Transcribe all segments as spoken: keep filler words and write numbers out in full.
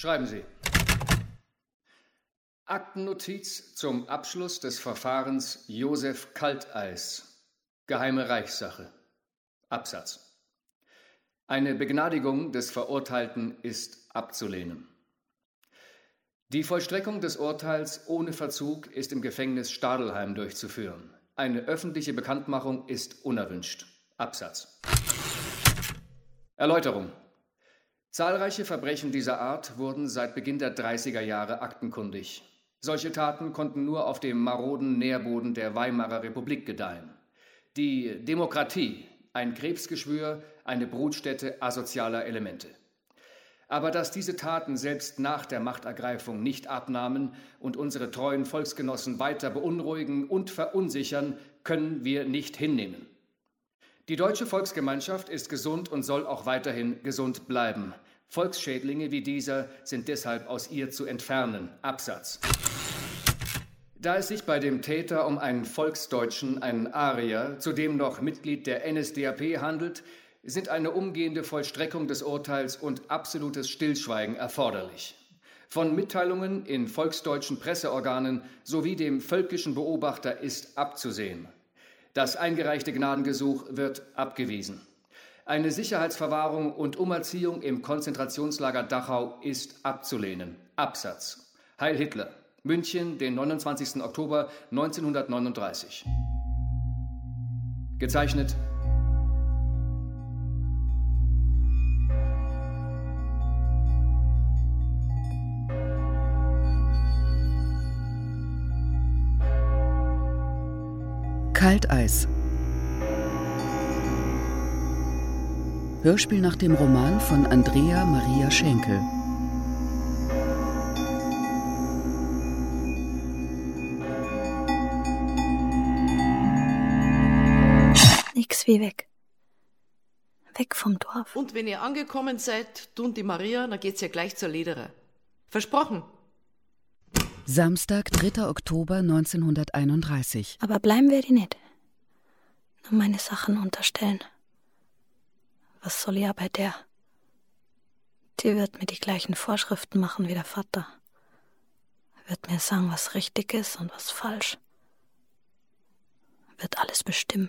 Schreiben Sie. Aktennotiz zum Abschluss des Verfahrens Josef Kalteis. Geheime Reichssache. Absatz. Eine Begnadigung des Verurteilten ist abzulehnen. Die Vollstreckung des Urteils ohne Verzug ist im Gefängnis Stadelheim durchzuführen. Eine öffentliche Bekanntmachung ist unerwünscht. Absatz. Erläuterung. Zahlreiche Verbrechen dieser Art wurden seit Beginn der dreißiger Jahre aktenkundig. Solche Taten konnten nur auf dem maroden Nährboden der Weimarer Republik gedeihen. Die Demokratie, ein Krebsgeschwür, eine Brutstätte asozialer Elemente. Aber dass diese Taten selbst nach der Machtergreifung nicht abnahmen und unsere treuen Volksgenossen weiter beunruhigen und verunsichern, können wir nicht hinnehmen. Die deutsche Volksgemeinschaft ist gesund und soll auch weiterhin gesund bleiben. Volksschädlinge wie dieser sind deshalb aus ihr zu entfernen. Absatz. Da es sich bei dem Täter um einen Volksdeutschen, einen Arier, zudem noch Mitglied der N S D A P handelt, sind eine umgehende Vollstreckung des Urteils und absolutes Stillschweigen erforderlich. Von Mitteilungen in volksdeutschen Presseorganen sowie dem völkischen Beobachter ist abzusehen. Das eingereichte Gnadengesuch wird abgewiesen. Eine Sicherheitsverwahrung und Umerziehung im Konzentrationslager Dachau ist abzulehnen. Absatz. Heil Hitler. München, den neunundzwanzigsten Oktober neunzehnhundertneununddreißig. Gezeichnet Kalteis. Hörspiel nach dem Roman von Andrea Maria Schenkel. Nix wie weg. Weg vom Dorf. Und wenn ihr angekommen seid, du und die Maria, dann geht's ja gleich zur Lederer. Versprochen. Samstag, dritter Oktober neunzehnhunderteinunddreißig. Aber bleiben wir die nicht. Nur meine Sachen unterstellen. Was soll ja bei der? Die wird mir die gleichen Vorschriften machen wie der Vater. Wird mir sagen, was richtig ist und was falsch. Wird alles bestimmen.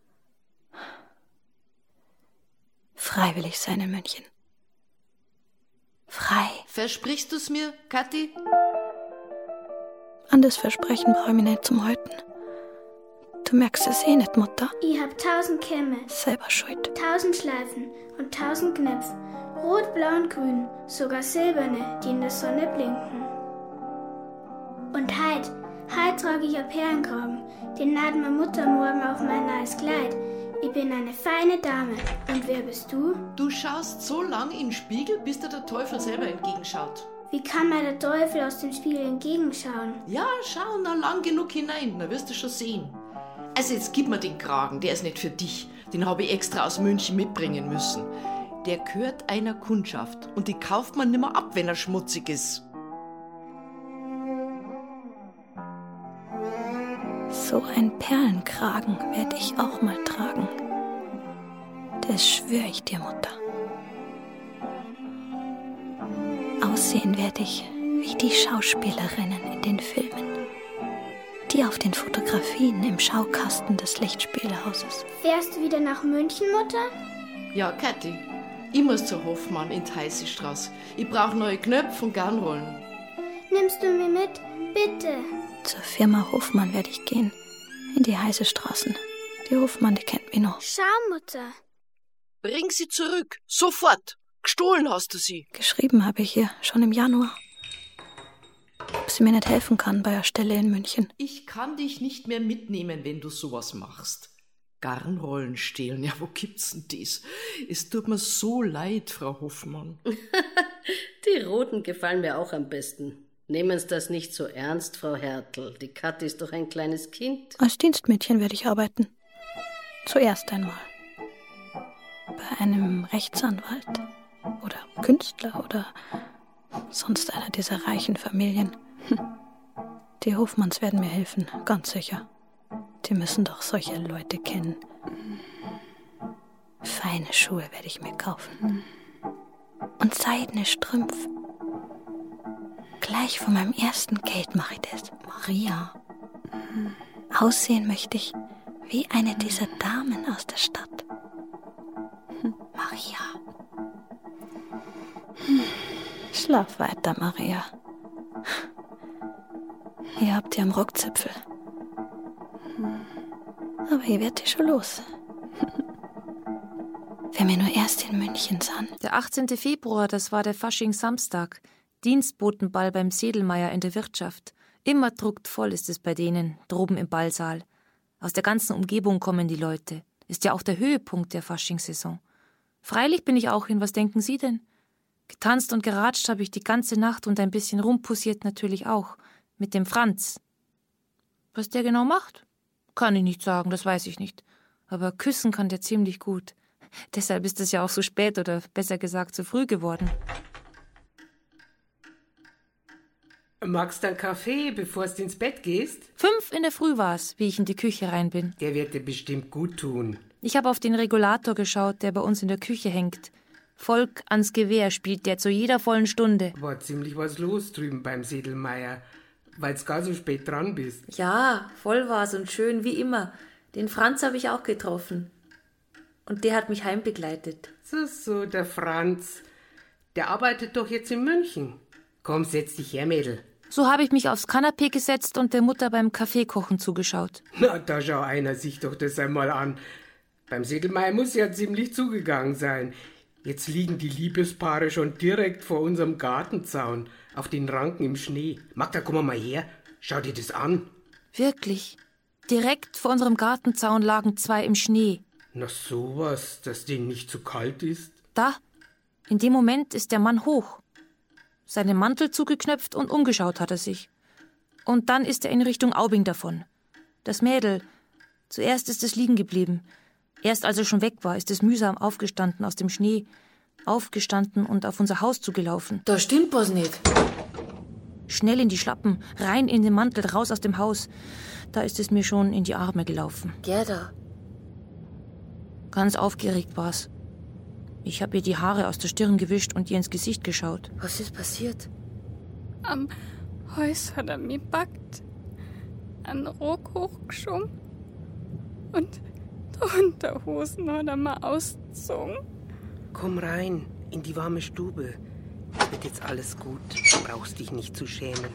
Freiwillig sein in München. Frei. Versprichst du's mir, Kathi? An das Versprechen brauche ich mich nicht zum Halten. Du merkst es eh nicht, Mutter. Ich hab tausend Kämme, Selber schuld. tausend Schleifen und tausend Knöpfe. Rot, blau und grün, sogar silberne, die in der Sonne blinken. Und heut, heut trage ich ein Perlenkragen, den naht meine Mutter morgen auf mein neues Kleid. Ich bin eine feine Dame. Und wer bist du? Du schaust so lang in den Spiegel, bis dir der Teufel selber entgegenschaut. Wie kann mir der Teufel aus dem Spiegel entgegenschauen? Ja, schau noch lang genug hinein, dann wirst du schon sehen. Also jetzt gib mir den Kragen, der ist nicht für dich. Den habe ich extra aus München mitbringen müssen. Der gehört einer Kundschaft und die kauft man nimmer ab, wenn er schmutzig ist. So ein Perlenkragen werde ich auch mal tragen. Das schwöre ich dir, Mutter. Aussehen werde ich wie die Schauspielerinnen in den Filmen. Die auf den Fotografien im Schaukasten des Lichtspielhauses. Fährst du wieder nach München, Mutter? Ja, Kathi, ich muss zur Hofmann in die Heißestraße. Ich brauche neue Knöpfe und Garnrollen. Nimmst du mich mit? Bitte. Zur Firma Hofmann werde ich gehen. In die heiße Straßen. Die Hofmann, die kennt mich noch. Schau, Mutter. Bring sie zurück, sofort. Gestohlen hast du sie. Geschrieben habe ich ihr, schon im Januar. Ob sie mir nicht helfen kann bei der Stelle in München. Ich kann dich nicht mehr mitnehmen, wenn du sowas machst. Garnrollen stehlen, ja, wo gibt's denn das? Es tut mir so leid, Frau Hoffmann. Die Roten gefallen mir auch am besten. Nehmen Sie das nicht so ernst, Frau Hertel. Die Kathi ist doch ein kleines Kind. Als Dienstmädchen werde ich arbeiten. Zuerst einmal. Bei einem Rechtsanwalt. Oder Künstler oder sonst einer dieser reichen Familien. Die Hofmanns werden mir helfen, ganz sicher. Die müssen doch solche Leute kennen. Feine Schuhe werde ich mir kaufen. Und seidene Strümpfe. Gleich von meinem ersten Geld mache ich das. Maria. Aussehen möchte ich wie eine dieser Damen aus der Stadt. Maria. Schlaf weiter, Maria. Ihr habt ja am Rockzipfel. Aber ihr werdet schon los. Wenn wir nur erst in München sind. Der achtzehnten Februar, das war der Faschingssamstag. Dienstbotenball beim Sedelmeier in der Wirtschaft. Immer druckt voll ist es bei denen, droben im Ballsaal. Aus der ganzen Umgebung kommen die Leute. Ist ja auch der Höhepunkt der Faschingssaison. Freilich bin ich auch hin, was denken Sie denn? Getanzt und geratscht habe ich die ganze Nacht und ein bisschen rumpussiert natürlich auch. Mit dem Franz. Was der genau macht? Kann ich nicht sagen, das weiß ich nicht. Aber küssen kann der ziemlich gut. Deshalb ist es ja auch so spät oder besser gesagt so früh geworden. Magst du einen Kaffee, bevor du ins Bett gehst? Fünf in der Früh war's, wie ich in die Küche rein bin. Der wird dir bestimmt gut tun. Ich habe auf den Regulator geschaut, der bei uns in der Küche hängt. Volk ans Gewehr spielt der zu jeder vollen Stunde. War ziemlich was los drüben beim Sedelmeier, weil's gar so spät dran bist. Ja, voll war's und schön wie immer. Den Franz habe ich auch getroffen. Und der hat mich heimbegleitet. So, so, der Franz. Der arbeitet doch jetzt in München. Komm, setz dich her, Mädel. So habe ich mich aufs Kanapee gesetzt und der Mutter beim Kaffeekochen zugeschaut. Na, da schau einer sich doch das einmal an. Beim Sedelmeier muss ja ziemlich zugegangen sein. Jetzt liegen die Liebespaare schon direkt vor unserem Gartenzaun, auf den Ranken im Schnee. Magda, komm mal her, schau dir das an. Wirklich? Direkt vor unserem Gartenzaun lagen zwei im Schnee. Na sowas, dass denen nicht zu kalt ist. Da, in dem Moment ist der Mann hoch. Seinen Mantel zugeknöpft und umgeschaut hat er sich. Und dann ist er in Richtung Aubing davon. Das Mädel, zuerst ist es liegen geblieben. Erst als er schon weg war, ist es mühsam aufgestanden aus dem Schnee. Aufgestanden und auf unser Haus zugelaufen. Da stimmt was nicht. Schnell in die Schlappen, rein in den Mantel, raus aus dem Haus. Da ist es mir schon in die Arme gelaufen. Gerda. Ganz aufgeregt war's. Ich habe ihr die Haare aus der Stirn gewischt und ihr ins Gesicht geschaut. Was ist passiert? Am Haus hat er mich gepackt, einen Rock hochgeschoben und die Unterhosen hat er mir ausgezogen. Komm rein, in die warme Stube. Wird jetzt alles gut, du brauchst dich nicht zu schämen.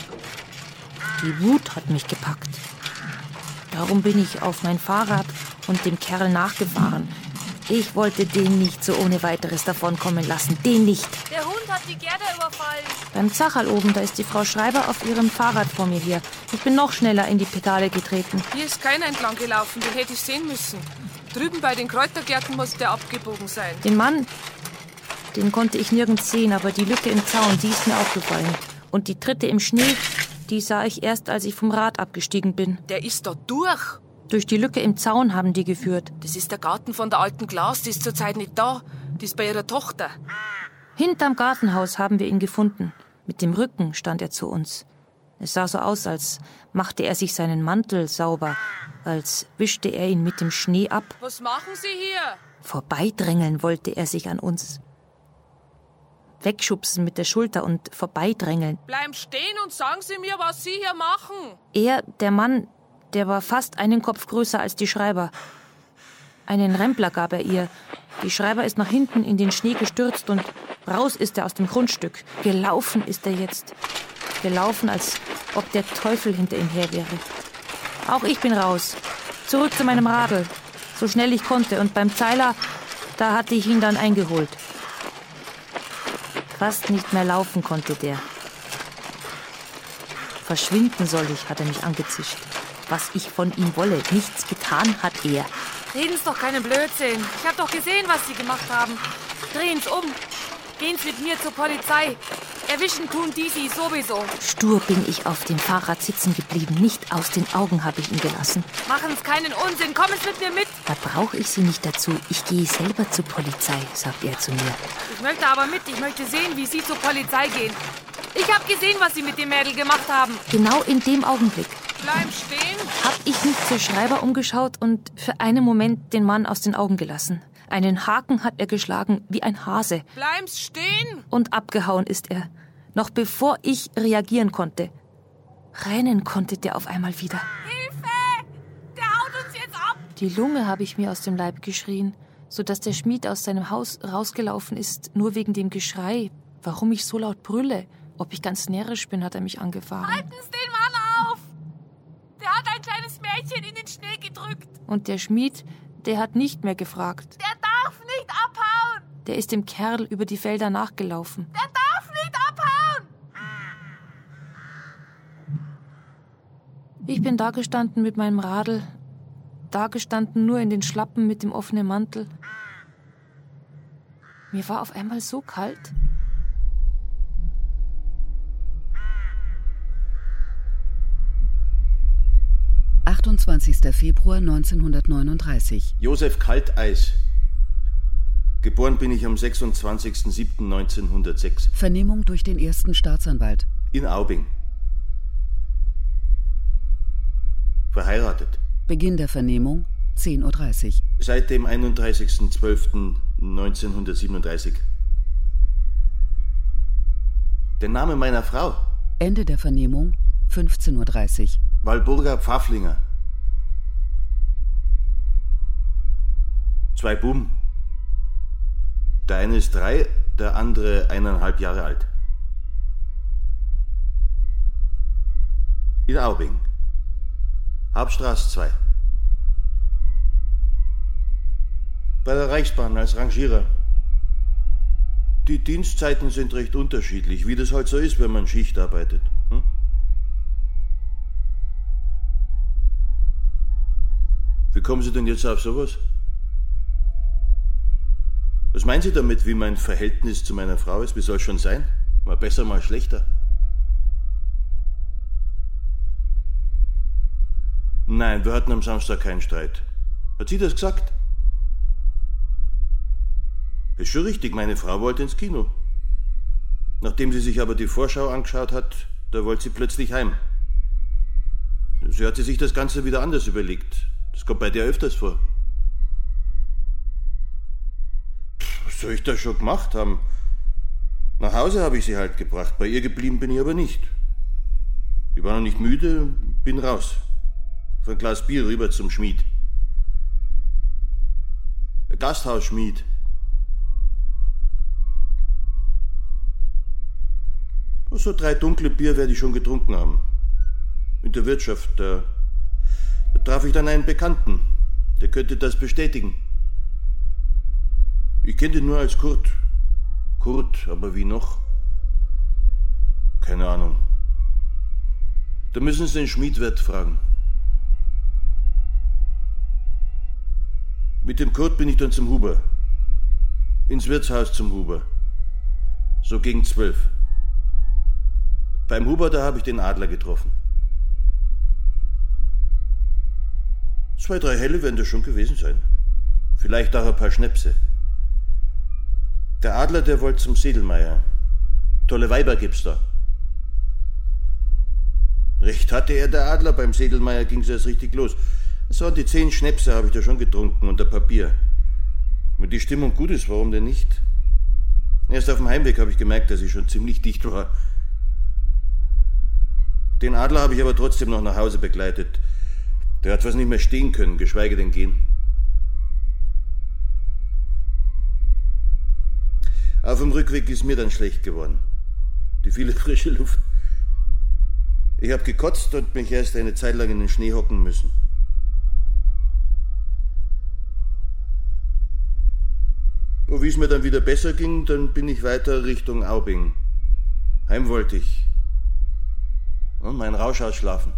Die Wut hat mich gepackt. Darum bin ich auf mein Fahrrad und dem Kerl nachgefahren. Ich wollte den nicht so ohne weiteres davonkommen lassen. Den nicht. Der Hund hat die Gerda überfallen. Beim Zacherl oben, da ist die Frau Schreiber auf ihrem Fahrrad vor mir her. Ich bin noch schneller in die Pedale getreten. Hier ist keiner entlang gelaufen, den hätte ich sehen müssen. Drüben bei den Kräutergärten muss der abgebogen sein. Den Mann, den konnte ich nirgends sehen, aber die Lücke im Zaun, die ist mir aufgefallen. Und die Tritte im Schnee, die sah ich erst, als ich vom Rad abgestiegen bin. Der ist da durch. Durch die Lücke im Zaun haben die geführt. Das ist der Garten von der alten Glas, die ist zurzeit nicht da. Die ist bei ihrer Tochter. Hinterm Gartenhaus haben wir ihn gefunden. Mit dem Rücken stand er zu uns. Es sah so aus, als machte er sich seinen Mantel sauber, als wischte er ihn mit dem Schnee ab. Was machen Sie hier? Vorbeidrängeln wollte er sich an uns. Wegschubsen mit der Schulter und vorbeidrängeln. Bleiben stehen und sagen Sie mir, was Sie hier machen. Er, der Mann, der war fast einen Kopf größer als die Schreiber. Einen Rempler gab er ihr. Die Schreiber ist nach hinten in den Schnee gestürzt und raus ist er aus dem Grundstück. Gelaufen ist er jetzt. Gelaufen, als ob der Teufel hinter ihm her wäre. Auch ich bin raus. Zurück zu meinem Radl. So schnell ich konnte. Und beim Zeiler, da hatte ich ihn dann eingeholt. Fast nicht mehr laufen konnte der. Verschwinden soll ich, hat er mich angezischt. Was ich von ihm wolle, nichts getan hat er. Reden Sie doch keinen Blödsinn. Ich habe doch gesehen, was Sie gemacht haben. Drehen Sie um. Gehen Sie mit mir zur Polizei. Erwischen tun die Sie sowieso. Stur bin ich auf dem Fahrrad sitzen geblieben. Nicht aus den Augen habe ich ihn gelassen. Machen Sie keinen Unsinn. Kommen Sie mit mir mit. Da brauche ich Sie nicht dazu. Ich gehe selber zur Polizei, sagt er zu mir. Ich möchte aber mit. Ich möchte sehen, wie Sie zur Polizei gehen. Ich habe gesehen, was Sie mit dem Mädel gemacht haben. Genau in dem Augenblick. Bleib stehen. Hab ich mich zur Schreiber umgeschaut und für einen Moment den Mann aus den Augen gelassen. Einen Haken hat er geschlagen, wie ein Hase. Bleib stehen. Und abgehauen ist er. Noch bevor ich reagieren konnte. Rennen konnte der auf einmal wieder. Hilfe! Der haut uns jetzt ab! Die Lunge habe ich mir aus dem Leib geschrien, sodass der Schmied aus seinem Haus rausgelaufen ist, nur wegen dem Geschrei. Warum ich so laut brülle? Ob ich ganz närrisch bin, hat er mich angefahren. Halten Sie den Mann auf! Der hat ein kleines Mädchen in den Schnee gedrückt. Und der Schmied, der hat nicht mehr gefragt. Der darf nicht abhauen! Der ist dem Kerl über die Felder nachgelaufen. Der darf nicht abhauen! Ich bin dagestanden mit meinem Radl, dagestanden nur in den Schlappen mit dem offenen Mantel. Mir war auf einmal so kalt. achtundzwanzigster Februar neunzehnhundertneununddreißig. Josef Kalteis. Geboren bin ich am sechsundzwanzigster siebter neunzehnhundertsechs. Vernehmung durch den ersten Staatsanwalt. In Aubing. Verheiratet. Beginn der Vernehmung zehn Uhr dreißig. Seit dem einunddreißigster zwölfter neunzehnhundertsiebenunddreißig. Der Name meiner Frau? Ende der Vernehmung fünfzehn Uhr dreißig. Walburga Pfafflinger. Zwei Buben. Der eine ist drei, der andere eineinhalb Jahre alt. In Aubing. Hauptstraße zwei. Bei der Reichsbahn als Rangierer. Die Dienstzeiten sind recht unterschiedlich, wie das halt so ist, wenn man Schicht arbeitet. Hm? Wie kommen Sie denn jetzt auf sowas? Was meinen Sie damit, wie mein Verhältnis zu meiner Frau ist? Wie soll es schon sein? Mal besser, mal schlechter. Nein, wir hatten am Samstag keinen Streit. Hat sie das gesagt? Ist schon richtig, meine Frau wollte ins Kino. Nachdem sie sich aber die Vorschau angeschaut hat, da wollte sie plötzlich heim. Sie hat sich das Ganze wieder anders überlegt. Das kommt bei dir öfters vor. Pff, was soll ich da schon gemacht haben? Nach Hause habe ich sie halt gebracht, bei ihr geblieben bin ich aber nicht. Ich war noch nicht müde, bin raus. Auf ein Glas Bier rüber zum Schmied. Ein Gasthausschmied. So drei dunkle Bier werde ich schon getrunken haben. In der Wirtschaft, da, da traf ich dann einen Bekannten. Der könnte das bestätigen. Ich kenne ihn nur als Kurt. Kurt, aber wie noch? Keine Ahnung. Da müssen Sie den Schmiedwirt fragen. Mit dem Kurt bin ich dann zum Huber. Ins Wirtshaus zum Huber. So gegen zwölf. Beim Huber, da habe ich den Adler getroffen. Zwei, drei Helle werden das schon gewesen sein. Vielleicht auch ein paar Schnäpse. Der Adler, der wollte zum Sedelmeier. Tolle Weiber gibt's da. Recht hatte er, der Adler. Beim Sedelmeier ging's erst richtig los. So, die zehn Schnäpse habe ich da schon getrunken und ein Papier. Wenn die Stimmung gut ist, warum denn nicht? Erst auf dem Heimweg habe ich gemerkt, dass ich schon ziemlich dicht war. Den Adler habe ich aber trotzdem noch nach Hause begleitet. Der hat fast nicht mehr stehen können, geschweige denn gehen. Auf dem Rückweg ist mir dann schlecht geworden. Die viele frische Luft. Ich habe gekotzt und mich erst eine Zeit lang in den Schnee hocken müssen. Und wie es mir dann wieder besser ging, dann bin ich weiter Richtung Aubing. Heim wollte ich. Und mein Rausch ausschlafen.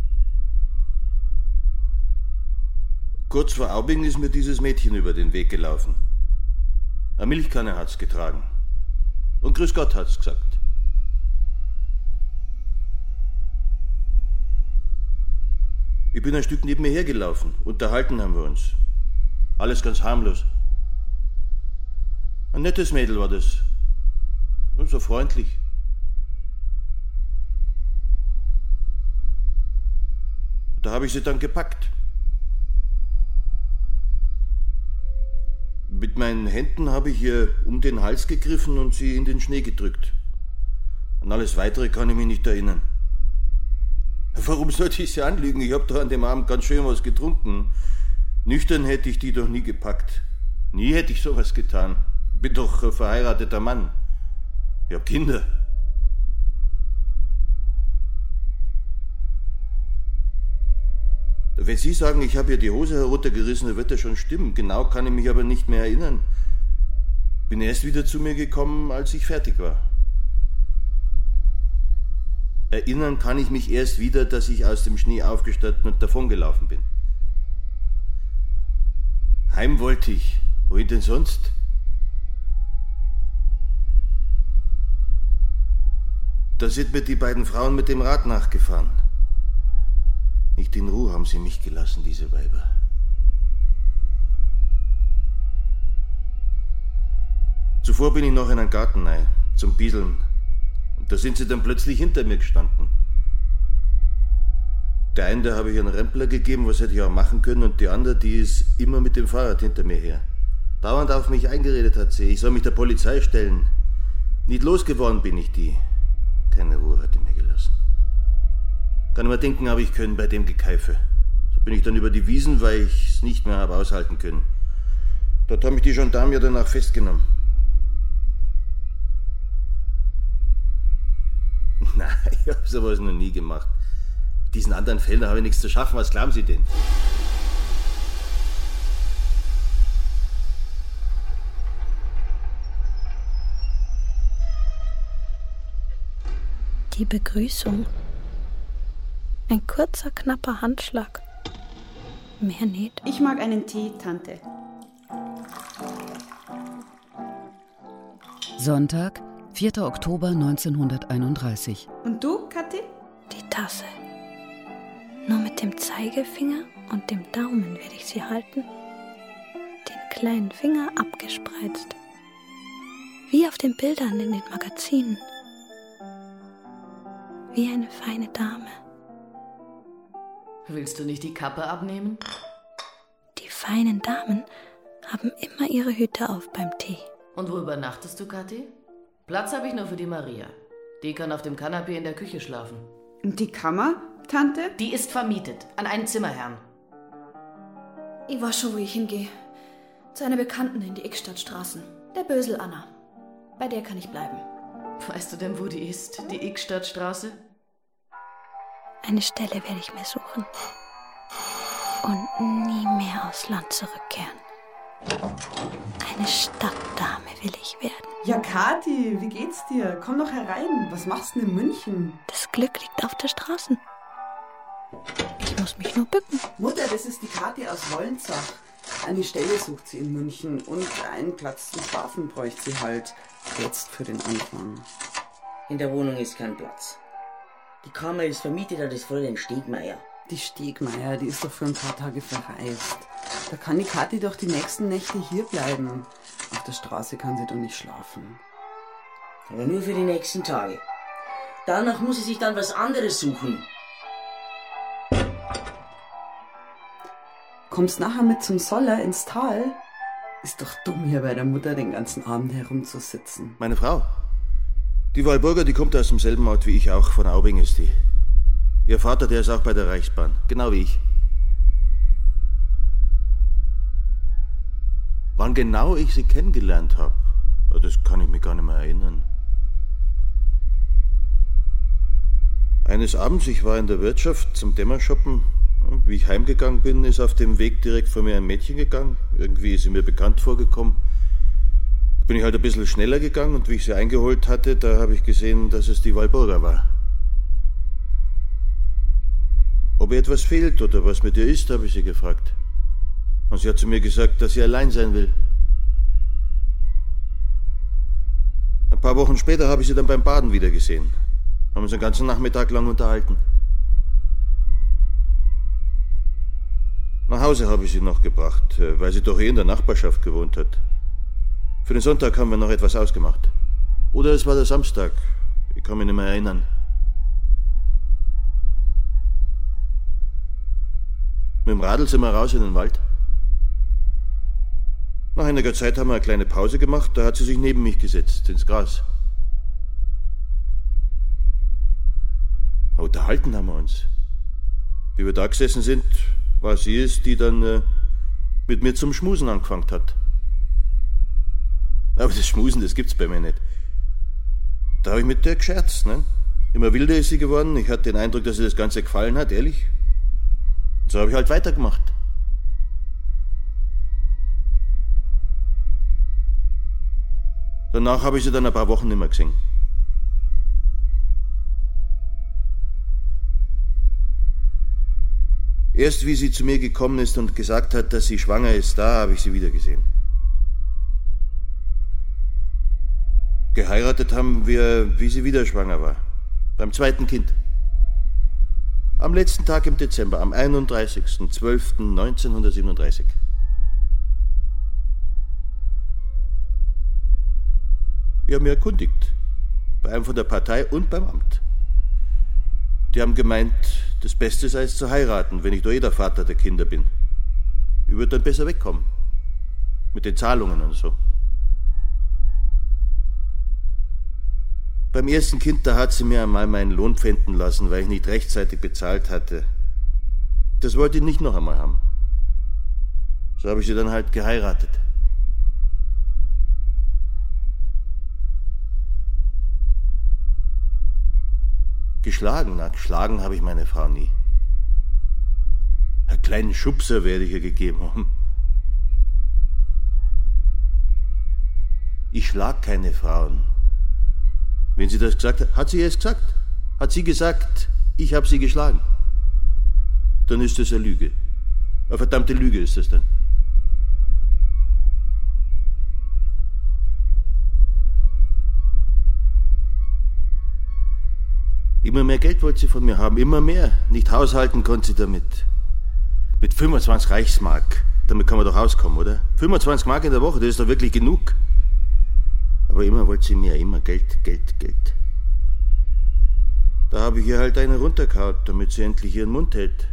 Kurz vor Aubing ist mir dieses Mädchen über den Weg gelaufen. Eine Milchkanne hat's getragen. Und Grüß Gott hat's gesagt. Ich bin ein Stück neben mir hergelaufen. Unterhalten haben wir uns. Alles ganz harmlos. Ein nettes Mädel war das. Und so freundlich. Da habe ich sie dann gepackt. Mit meinen Händen habe ich ihr um den Hals gegriffen und sie in den Schnee gedrückt. An alles Weitere kann ich mich nicht erinnern. Warum sollte ich sie anlügen? Ich hab doch an dem Abend ganz schön was getrunken. Nüchtern hätte ich die doch nie gepackt. Nie hätte ich sowas getan. Bin doch ein verheirateter Mann. Ich hab Kinder. Wenn Sie sagen, ich habe ihr die Hose heruntergerissen, dann wird das schon stimmen. Genau kann ich mich aber nicht mehr erinnern. Bin erst wieder zu mir gekommen, als ich fertig war. Erinnern kann ich mich erst wieder, dass ich aus dem Schnee aufgestanden und davongelaufen bin. Heim wollte ich. Wohin denn sonst? Da sind mir die beiden Frauen mit dem Rad nachgefahren. Nicht in Ruhe haben sie mich gelassen, diese Weiber. Zuvor bin ich noch in einen Garten rein, zum Bieseln. Und da sind sie dann plötzlich hinter mir gestanden. Der eine, da habe ich einen Rempler gegeben, was hätte ich auch machen können, und die andere, die ist immer mit dem Fahrrad hinter mir her. Dauernd auf mich eingeredet hat sie, ich soll mich der Polizei stellen. Nicht losgeworden bin ich die. Keine Ruhe hat die mir gelassen. Kann man denken, habe ich können bei dem Gekeife. So bin ich dann über die Wiesen, weil ich es nicht mehr habe aushalten können. Dort haben mich die Gendarmen ja danach festgenommen. Nein, ich habe sowas noch nie gemacht. Mit diesen anderen Fällen habe ich nichts zu schaffen. Was glauben Sie denn? Die Begrüßung. Ein kurzer, knapper Handschlag. Mehr nicht. Ich mag einen Tee, Tante. Sonntag, vierter Oktober neunzehnhunderteinunddreißig. Und du, Kathi? Die Tasse. Nur mit dem Zeigefinger und dem Daumen werde ich sie halten. Den kleinen Finger abgespreizt. Wie auf den Bildern in den Magazinen. Wie eine feine Dame. Willst du nicht die Kappe abnehmen? Die feinen Damen haben immer ihre Hüte auf beim Tee. Und wo übernachtest du, Kathi? Platz habe ich nur für die Maria. Die kann auf dem Kanapee in der Küche schlafen. Und die Kammer, Tante? Die ist vermietet, an einen Zimmerherrn. Ich weiß schon, wo ich hingehe. Zu einer Bekannten in die Ickstadtstraßen. Der Bösel Anna. Bei der kann ich bleiben. Weißt du denn, wo die ist, die Ickstadtstraße? Eine Stelle werde ich mir suchen. Und nie mehr aufs Land zurückkehren. Eine Stadtdame will ich werden. Ja, Kathi, wie geht's dir? Komm doch herein. Was machst du denn in München? Das Glück liegt auf der Straße. Ich muss mich nur bücken. Mutter, das ist die Kathi aus Wollenzach. Eine Stelle sucht sie in München und einen Platz zum Schlafen bräuchte sie halt. Jetzt für den Anfang. In der Wohnung ist kein Platz. Die Kammer ist vermietet an das Fräulein Stegmeier. Die Stegmeier, die ist doch für ein paar Tage verreist. Da kann die Kathi doch die nächsten Nächte hier bleiben. Auf der Straße kann sie doch nicht schlafen. Aber nur für die nächsten Tage. Danach muss sie sich dann was anderes suchen. Kommst nachher mit zum Soller ins Tal? Ist doch dumm, hier bei der Mutter den ganzen Abend herumzusitzen. Meine Frau? Die Walburger, die kommt aus demselben Ort wie ich auch, von Aubing ist die. Ihr Vater, der ist auch bei der Reichsbahn, genau wie ich. Wann genau ich sie kennengelernt habe, das kann ich mich gar nicht mehr erinnern. Eines Abends, ich war in der Wirtschaft zum Dämmershoppen. Wie ich heimgegangen bin, ist auf dem Weg direkt vor mir ein Mädchen gegangen. Irgendwie ist sie mir bekannt vorgekommen. Bin ich halt ein bisschen schneller gegangen und wie ich sie eingeholt hatte, da habe ich gesehen, dass es die Walburger war. Ob ihr etwas fehlt oder was mit ihr ist, habe ich sie gefragt. Und sie hat zu mir gesagt, dass sie allein sein will. Ein paar Wochen später habe ich sie dann beim Baden wieder gesehen. Haben uns den ganzen Nachmittag lang unterhalten. Nach Hause habe ich sie noch gebracht, weil sie doch eh in der Nachbarschaft gewohnt hat. Für den Sonntag haben wir noch etwas ausgemacht. Oder es war der Samstag. Ich kann mich nicht mehr erinnern. Mit dem Radl sind wir raus in den Wald. Nach einiger Zeit haben wir eine kleine Pause gemacht. Da hat sie sich neben mich gesetzt, ins Gras. unterhalten haben wir uns. Wie wir da gesessen sind, war sie es, die dann äh, mit mir zum Schmusen angefangen hat. Aber das Schmusen, das gibt's bei mir nicht. Da habe ich mit der gescherzt, ne? Immer wilder ist sie geworden. Ich hatte den Eindruck, dass ihr das Ganze gefallen hat, ehrlich. Und so habe ich halt weitergemacht. Danach habe ich sie dann ein paar Wochen nicht mehr gesehen. Erst wie sie zu mir gekommen ist und gesagt hat, dass sie schwanger ist, da habe ich sie wieder gesehen. Geheiratet haben wir, wie sie wieder schwanger war. Beim zweiten Kind. Am letzten Tag im Dezember, am einunddreißigsten zwölften neunzehnhundertsiebenunddreißig. Ich habe mich erkundigt. Bei einem von der Partei und beim Amt. Die haben gemeint, das Beste sei es zu heiraten, wenn ich doch eh der Vater der Kinder bin. Ich würde dann besser wegkommen. Mit den Zahlungen und so. Beim ersten Kind, da hat sie mir einmal meinen Lohn pfänden lassen, weil ich nicht rechtzeitig bezahlt hatte. Das wollte ich nicht noch einmal haben. So habe ich sie dann halt geheiratet. Geschlagen, na, geschlagen habe ich meine Frau nie. Einen kleinen Schubser werde ich ihr gegeben haben. Ich schlag keine Frauen. Wenn sie das gesagt hat, hat sie es gesagt. Hat sie gesagt, ich habe sie geschlagen. Dann ist das eine Lüge. Eine verdammte Lüge ist das dann. Immer mehr Geld wollte sie von mir haben, immer mehr. Nicht haushalten konnte sie damit. Mit fünfundzwanzig Reichsmark, damit kann man doch auskommen, oder? fünfundzwanzig Mark in der Woche, das ist doch wirklich genug. Aber immer wollte sie mehr, immer Geld, Geld, Geld. Da habe ich ihr halt eine runtergehauen, damit sie endlich ihren Mund hält.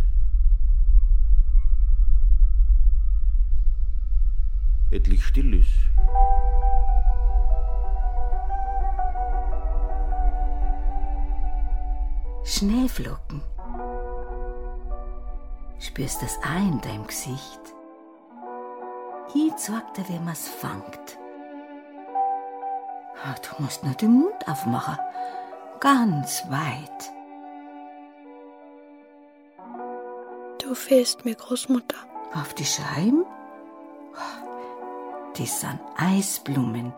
Endlich still ist. Schneeflocken. Spürst das auch in deinem Gesicht? Ich zeig dir, wie man's fangt. Du musst nur den Mund aufmachen. Ganz weit. Du fehlst mir, Großmutter. Auf die Scheiben? Das sind Eisblumen.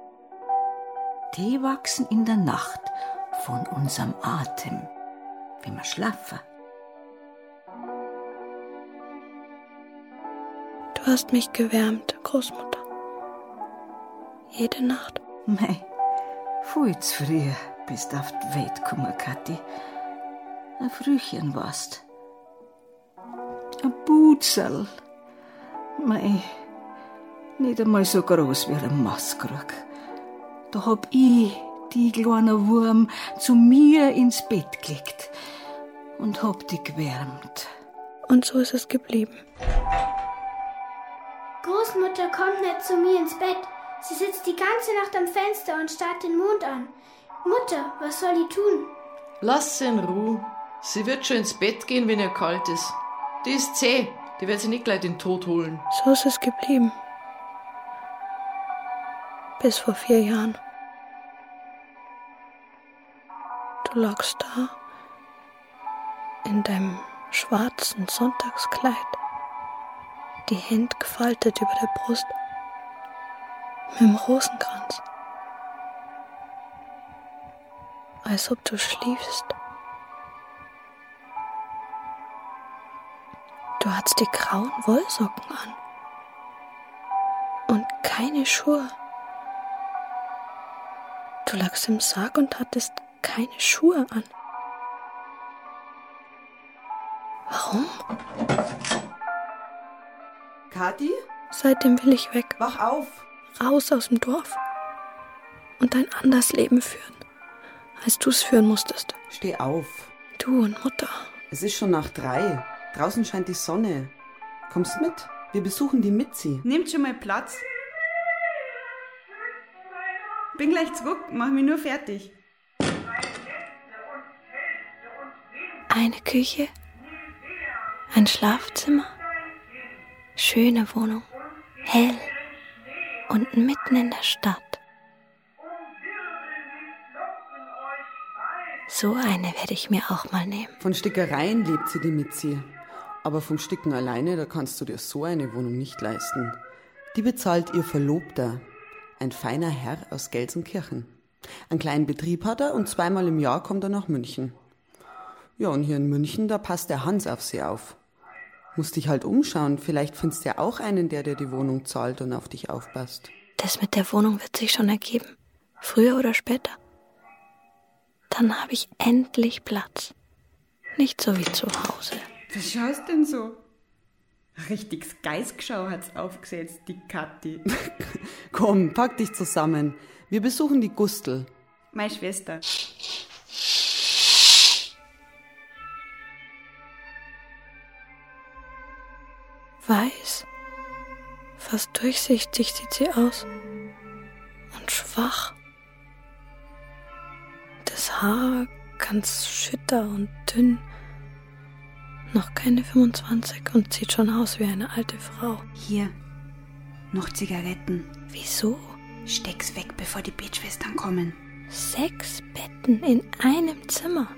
Die wachsen in der Nacht von unserem Atem, wenn wir schlafen. Du hast mich gewärmt, Großmutter. Jede Nacht. Mei, viel zu früh bist auf die Welt gekommen, Kathi. Ein Frühchen warst. Ein Butzel. Mei, nicht einmal so groß wie ein Maskrug. Da hab ich, die kleine Wurm, zu mir ins Bett gelegt und hab dich gewärmt. Und so ist es geblieben. Großmutter kommt nicht zu mir ins Bett. Sie sitzt die ganze Nacht am Fenster und starrt den Mond an. Mutter, was soll ich tun? Lass sie in Ruhe. Sie wird schon ins Bett gehen, wenn ihr kalt ist. Die ist zäh. Die wird sie nicht gleich den Tod holen. So ist es geblieben. Bis vor vier Jahren. Du lagst da in deinem schwarzen Sonntagskleid, die Hände gefaltet über der Brust, mit dem Rosenkranz, als ob du schliefst. Du hattest die grauen Wollsocken an und keine Schuhe. Du lagst im Sarg und hattest keine Schuhe an. Warum? Kathi? Seitdem will ich weg. Wach auf. Raus aus dem Dorf. Und ein anderes Leben führen, als du es führen musstest. Steh auf. Du und Mutter. Es ist schon nach drei. Draußen scheint die Sonne. Kommst mit? Wir besuchen die Mitzi. Nehmt schon mal Platz. Bin gleich zurück, mach mich nur fertig. eine Küche, ein Schlafzimmer, schöne Wohnung, hell und mitten in der Stadt. So eine werde ich mir auch mal nehmen. Von Stickereien lebt sie, die Mitzi. Aber vom Sticken alleine, da kannst du dir so eine Wohnung nicht leisten. Die bezahlt ihr Verlobter, ein feiner Herr aus Gelsenkirchen. Einen kleinen Betrieb hat er und zweimal im Jahr kommt er nach München. Ja, und hier in München, da passt der Hans auf sie auf. Musst dich halt umschauen, vielleicht findest du ja auch einen, der dir die Wohnung zahlt und auf dich aufpasst. Das mit der Wohnung wird sich schon ergeben. Früher oder später. Dann habe ich endlich Platz. Nicht so wie zu Hause. Was schaust denn so? Richtiges Geißgeschau hat's aufgesetzt, die Kathi. Komm, pack dich zusammen. Wir besuchen die Gustl. Meine Schwester. Weiß, fast durchsichtig sieht sie aus. Und schwach. Das Haar ganz schütter und dünn. Noch keine fünfundzwanzig und sieht schon aus wie eine alte Frau. Hier, noch Zigaretten. Wieso? Steck's weg, bevor die Betschwestern kommen. Sechs Betten in einem Zimmer.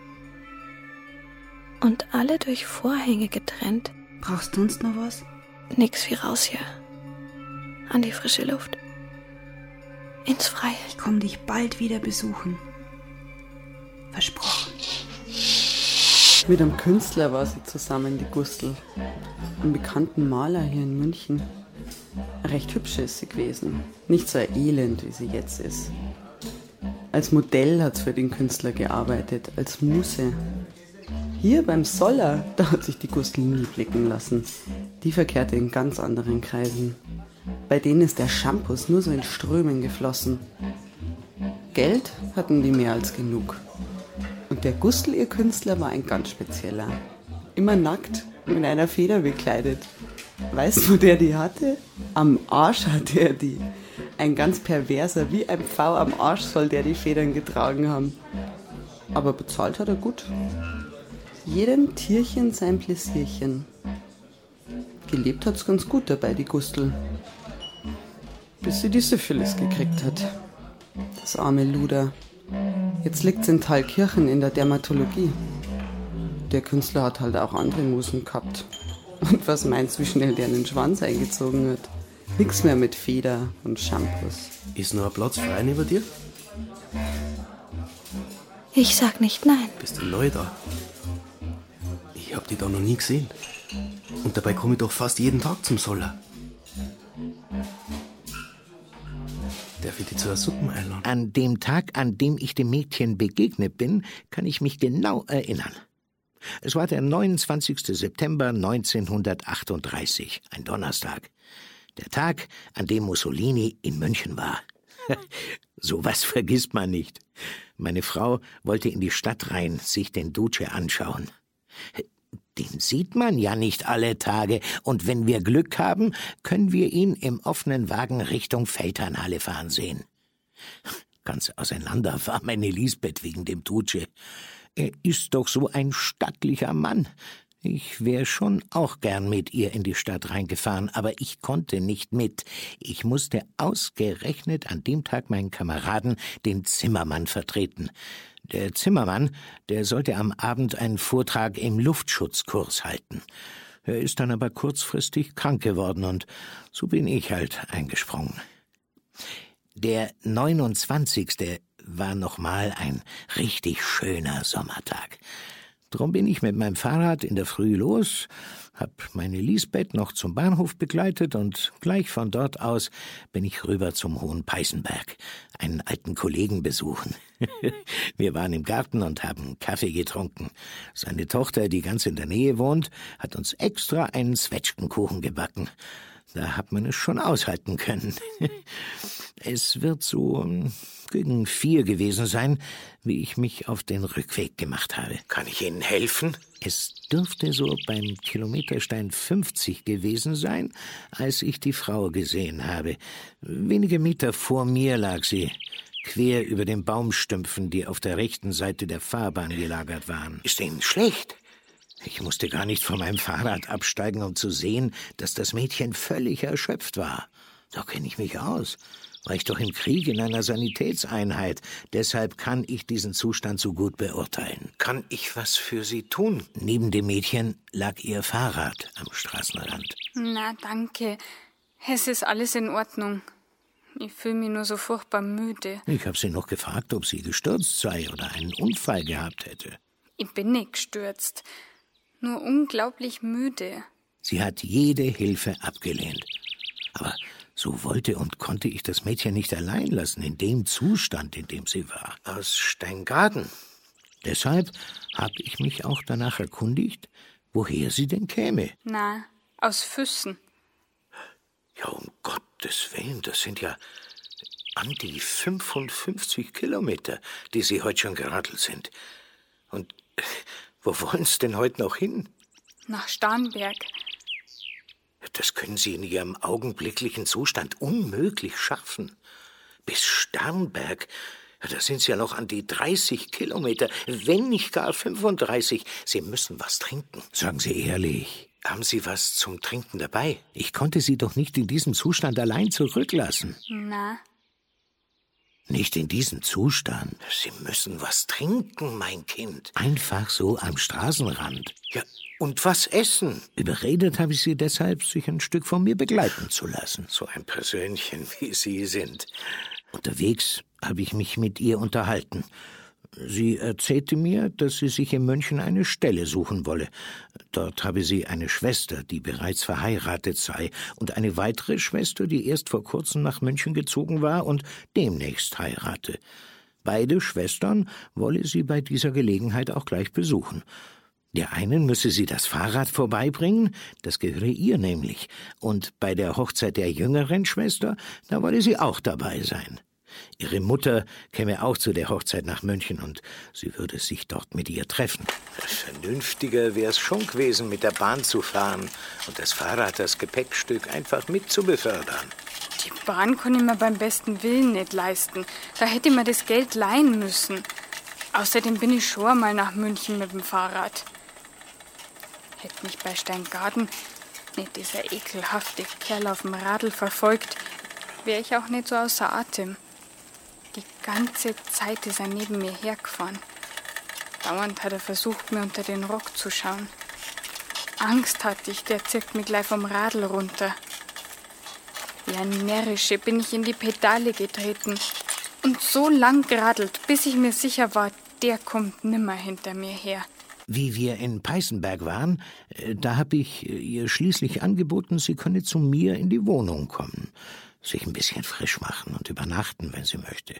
Und alle durch Vorhänge getrennt. Brauchst du sonst noch was? Nix wie raus hier. An die frische Luft. Ins Freie. Ich komm dich bald wieder besuchen. Versprochen. Mit einem Künstler war sie zusammen, die Gustl. Einem bekannten Maler hier in München. Recht hübsch ist sie gewesen. Nicht so elend, wie sie jetzt ist. Als Modell hat sie für den Künstler gearbeitet, als Muse. Hier beim Soller, da hat sich die Gustl nie blicken lassen. Die verkehrte in ganz anderen Kreisen. Bei denen ist der Shampoos nur so in Strömen geflossen. Geld hatten die mehr als genug. Und der Gustl, ihr Künstler, war ein ganz spezieller. Immer nackt, mit einer Feder bekleidet. Weißt du, wo der die hatte? Am Arsch hatte er die. Ein ganz perverser, wie ein Pfau am Arsch soll der die Federn getragen haben. Aber bezahlt hat er gut. Jedem Tierchen sein Pläsierchen. Gelebt hat's ganz gut dabei, die Gustl. Bis sie die Syphilis gekriegt hat. Das arme Luder. Jetzt liegt's in Thalkirchen in der Dermatologie. Der Künstler hat halt auch andere Musen gehabt. Und was meinst du, wie schnell der einen Schwanz eingezogen hat? Nix mehr mit Feder und Shampoos. Ist noch ein Platz frei neben dir? Ich sag nicht nein. Bist du neu da? Ich hab dich da noch nie gesehen. Und dabei komme ich doch fast jeden Tag zum Soller. Darf ich dich zu einer Suppe einladen? An dem Tag, an dem ich dem Mädchen begegnet bin, kann ich mich genau erinnern. Es war der neunundzwanzigster September neunzehnhundertachtunddreißig, ein Donnerstag. Der Tag, an dem Mussolini in München war. Sowas vergisst man nicht. Meine Frau wollte in die Stadt rein, sich den Duce anschauen. Den sieht man ja nicht alle Tage, und wenn wir Glück haben, können wir ihn im offenen Wagen Richtung Feldherrnhalle fahren sehen. Ganz auseinander war meine Lisbeth wegen dem Duce. Er ist doch so ein stattlicher Mann. Ich wäre schon auch gern mit ihr in die Stadt reingefahren, aber ich konnte nicht mit. Ich musste ausgerechnet an dem Tag meinen Kameraden, den Zimmermann, vertreten. Der Zimmermann, der sollte am Abend einen Vortrag im Luftschutzkurs halten. Er ist dann aber kurzfristig krank geworden und so bin ich halt eingesprungen. Der neunundzwanzigste war nochmal ein richtig schöner Sommertag. Drum bin ich mit meinem Fahrrad in der Früh los, hab meine Lisbeth noch zum Bahnhof begleitet und gleich von dort aus bin ich rüber zum Hohen Peißenberg, einen alten Kollegen besuchen. Wir waren im Garten und haben Kaffee getrunken. Seine Tochter, die ganz in der Nähe wohnt, hat uns extra einen Zwetschgenkuchen gebacken. Da hat man es schon aushalten können. Es wird so gegen vier gewesen sein, wie ich mich auf den Rückweg gemacht habe. Kann ich Ihnen helfen? Es dürfte so beim Kilometerstein fünfzig gewesen sein, als ich die Frau gesehen habe. Wenige Meter vor mir lag sie, quer über den Baumstümpfen, die auf der rechten Seite der Fahrbahn gelagert waren. Ist Ihnen schlecht? Ich musste gar nicht von meinem Fahrrad absteigen, um zu sehen, dass das Mädchen völlig erschöpft war. Da kenne ich mich aus. War ich doch im Krieg in einer Sanitätseinheit. Deshalb kann ich diesen Zustand so gut beurteilen. Kann ich was für Sie tun? Neben dem Mädchen lag Ihr Fahrrad am Straßenrand. Na, danke. Es ist alles in Ordnung. Ich fühle mich nur so furchtbar müde. Ich habe sie noch gefragt, ob sie gestürzt sei oder einen Unfall gehabt hätte. Ich bin nicht gestürzt. Nur unglaublich müde. Sie hat jede Hilfe abgelehnt. Aber so wollte und konnte ich das Mädchen nicht allein lassen, in dem Zustand, in dem sie war. Aus Steingaden. Deshalb habe ich mich auch danach erkundigt, woher sie denn käme. Na, aus Füssen. Ja, um Gottes Willen, das sind ja an die fünfundfünfzig Kilometer, die Sie heute schon geradelt sind. Und wo wollen Sie denn heute noch hin? Nach Starnberg. Das können Sie in Ihrem augenblicklichen Zustand unmöglich schaffen. Bis Starnberg, da sind Sie ja noch an die dreißig Kilometer, wenn nicht gar fünfunddreißig. Sie müssen was trinken. Sagen Sie ehrlich, haben Sie was zum Trinken dabei? Ich konnte Sie doch nicht in diesem Zustand allein zurücklassen. Na? Nicht in diesem Zustand. Sie müssen was trinken, mein Kind. Einfach so am Straßenrand. Ja, und was essen? Überredet habe ich Sie deshalb, sich ein Stück von mir begleiten zu lassen. So ein Persönchen, wie Sie sind. Unterwegs habe ich mich mit ihr unterhalten. Sie erzählte mir, dass sie sich in München eine Stelle suchen wolle. Dort habe sie eine Schwester, die bereits verheiratet sei, und eine weitere Schwester, die erst vor kurzem nach München gezogen war und demnächst heirate. Beide Schwestern wolle sie bei dieser Gelegenheit auch gleich besuchen. Der einen müsse sie das Fahrrad vorbeibringen, das gehöre ihr nämlich, und bei der Hochzeit der jüngeren Schwester, da wolle sie auch dabei sein. Ihre Mutter käme auch zu der Hochzeit nach München und sie würde sich dort mit ihr treffen. Vernünftiger wäre es schon gewesen, mit der Bahn zu fahren und das Fahrrad, das Gepäckstück, einfach mit zu befördern. Die Bahn kann ich mir beim besten Willen nicht leisten. Da hätte ich mir das Geld leihen müssen. Außerdem bin ich schon einmal nach München mit dem Fahrrad. Hätte mich bei Steingaden nicht dieser ekelhafte Kerl auf dem Radl verfolgt, wäre ich auch nicht so außer Atem. Die ganze Zeit ist er neben mir hergefahren. Dauernd hat er versucht, mir unter den Rock zu schauen. Angst hatte ich, der zirkt mich gleich vom Radl runter. Wie ein Närrische bin ich in die Pedale getreten und so lang geradelt, bis ich mir sicher war, der kommt nimmer hinter mir her. Wie wir in Peißenberg waren, da habe ich ihr schließlich angeboten, sie könne zu mir in die Wohnung kommen, sich ein bisschen frisch machen und übernachten, wenn sie möchte.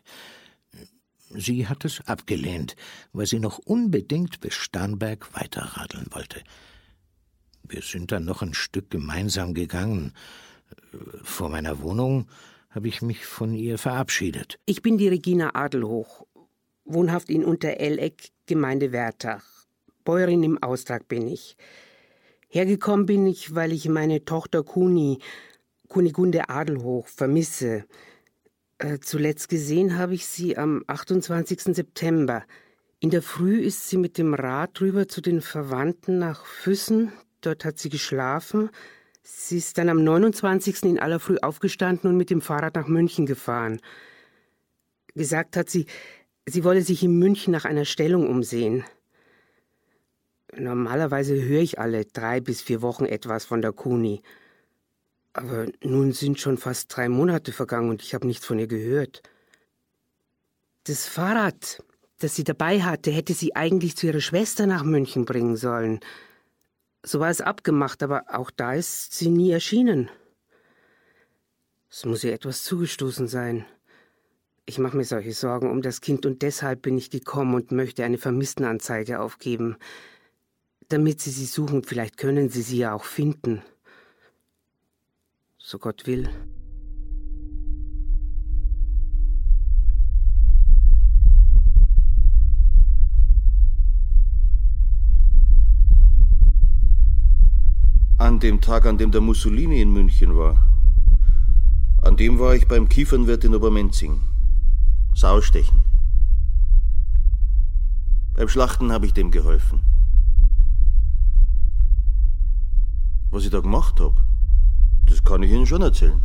Sie hat es abgelehnt, weil sie noch unbedingt bis Starnberg weiterradeln wollte. Wir sind dann noch ein Stück gemeinsam gegangen. Vor meiner Wohnung habe ich mich von ihr verabschiedet. Ich bin die Regina Adelhoch, wohnhaft in Unterelleck, Gemeinde Wertach. Bäuerin im Austrag bin ich. Hergekommen bin ich, weil ich meine Tochter Kuni, Kunigunde Adelhoch, vermisse. Äh, zuletzt gesehen habe ich sie am achtundzwanzigsten September. In der Früh ist sie mit dem Rad rüber zu den Verwandten nach Füssen. Dort hat sie geschlafen. Sie ist dann am neunundzwanzigsten in aller Früh aufgestanden und mit dem Fahrrad nach München gefahren. Gesagt hat sie, sie wolle sich in München nach einer Stellung umsehen. Normalerweise höre ich alle drei bis vier Wochen etwas von der Kuni. Aber nun sind schon fast drei Monate vergangen und ich habe nichts von ihr gehört. Das Fahrrad, das sie dabei hatte, hätte sie eigentlich zu ihrer Schwester nach München bringen sollen. So war es abgemacht, aber auch da ist sie nie erschienen. Es muss ihr etwas zugestoßen sein. Ich mache mir solche Sorgen um das Kind und deshalb bin ich gekommen und möchte eine Vermisstenanzeige aufgeben. Damit Sie sie suchen, vielleicht können Sie sie ja auch finden. So Gott will. An dem Tag, an dem der Mussolini in München war, an dem war ich beim Kiefernwirt in Obermenzing. Saustechen. Beim Schlachten habe ich dem geholfen. Was ich da gemacht hab, das kann ich Ihnen schon erzählen.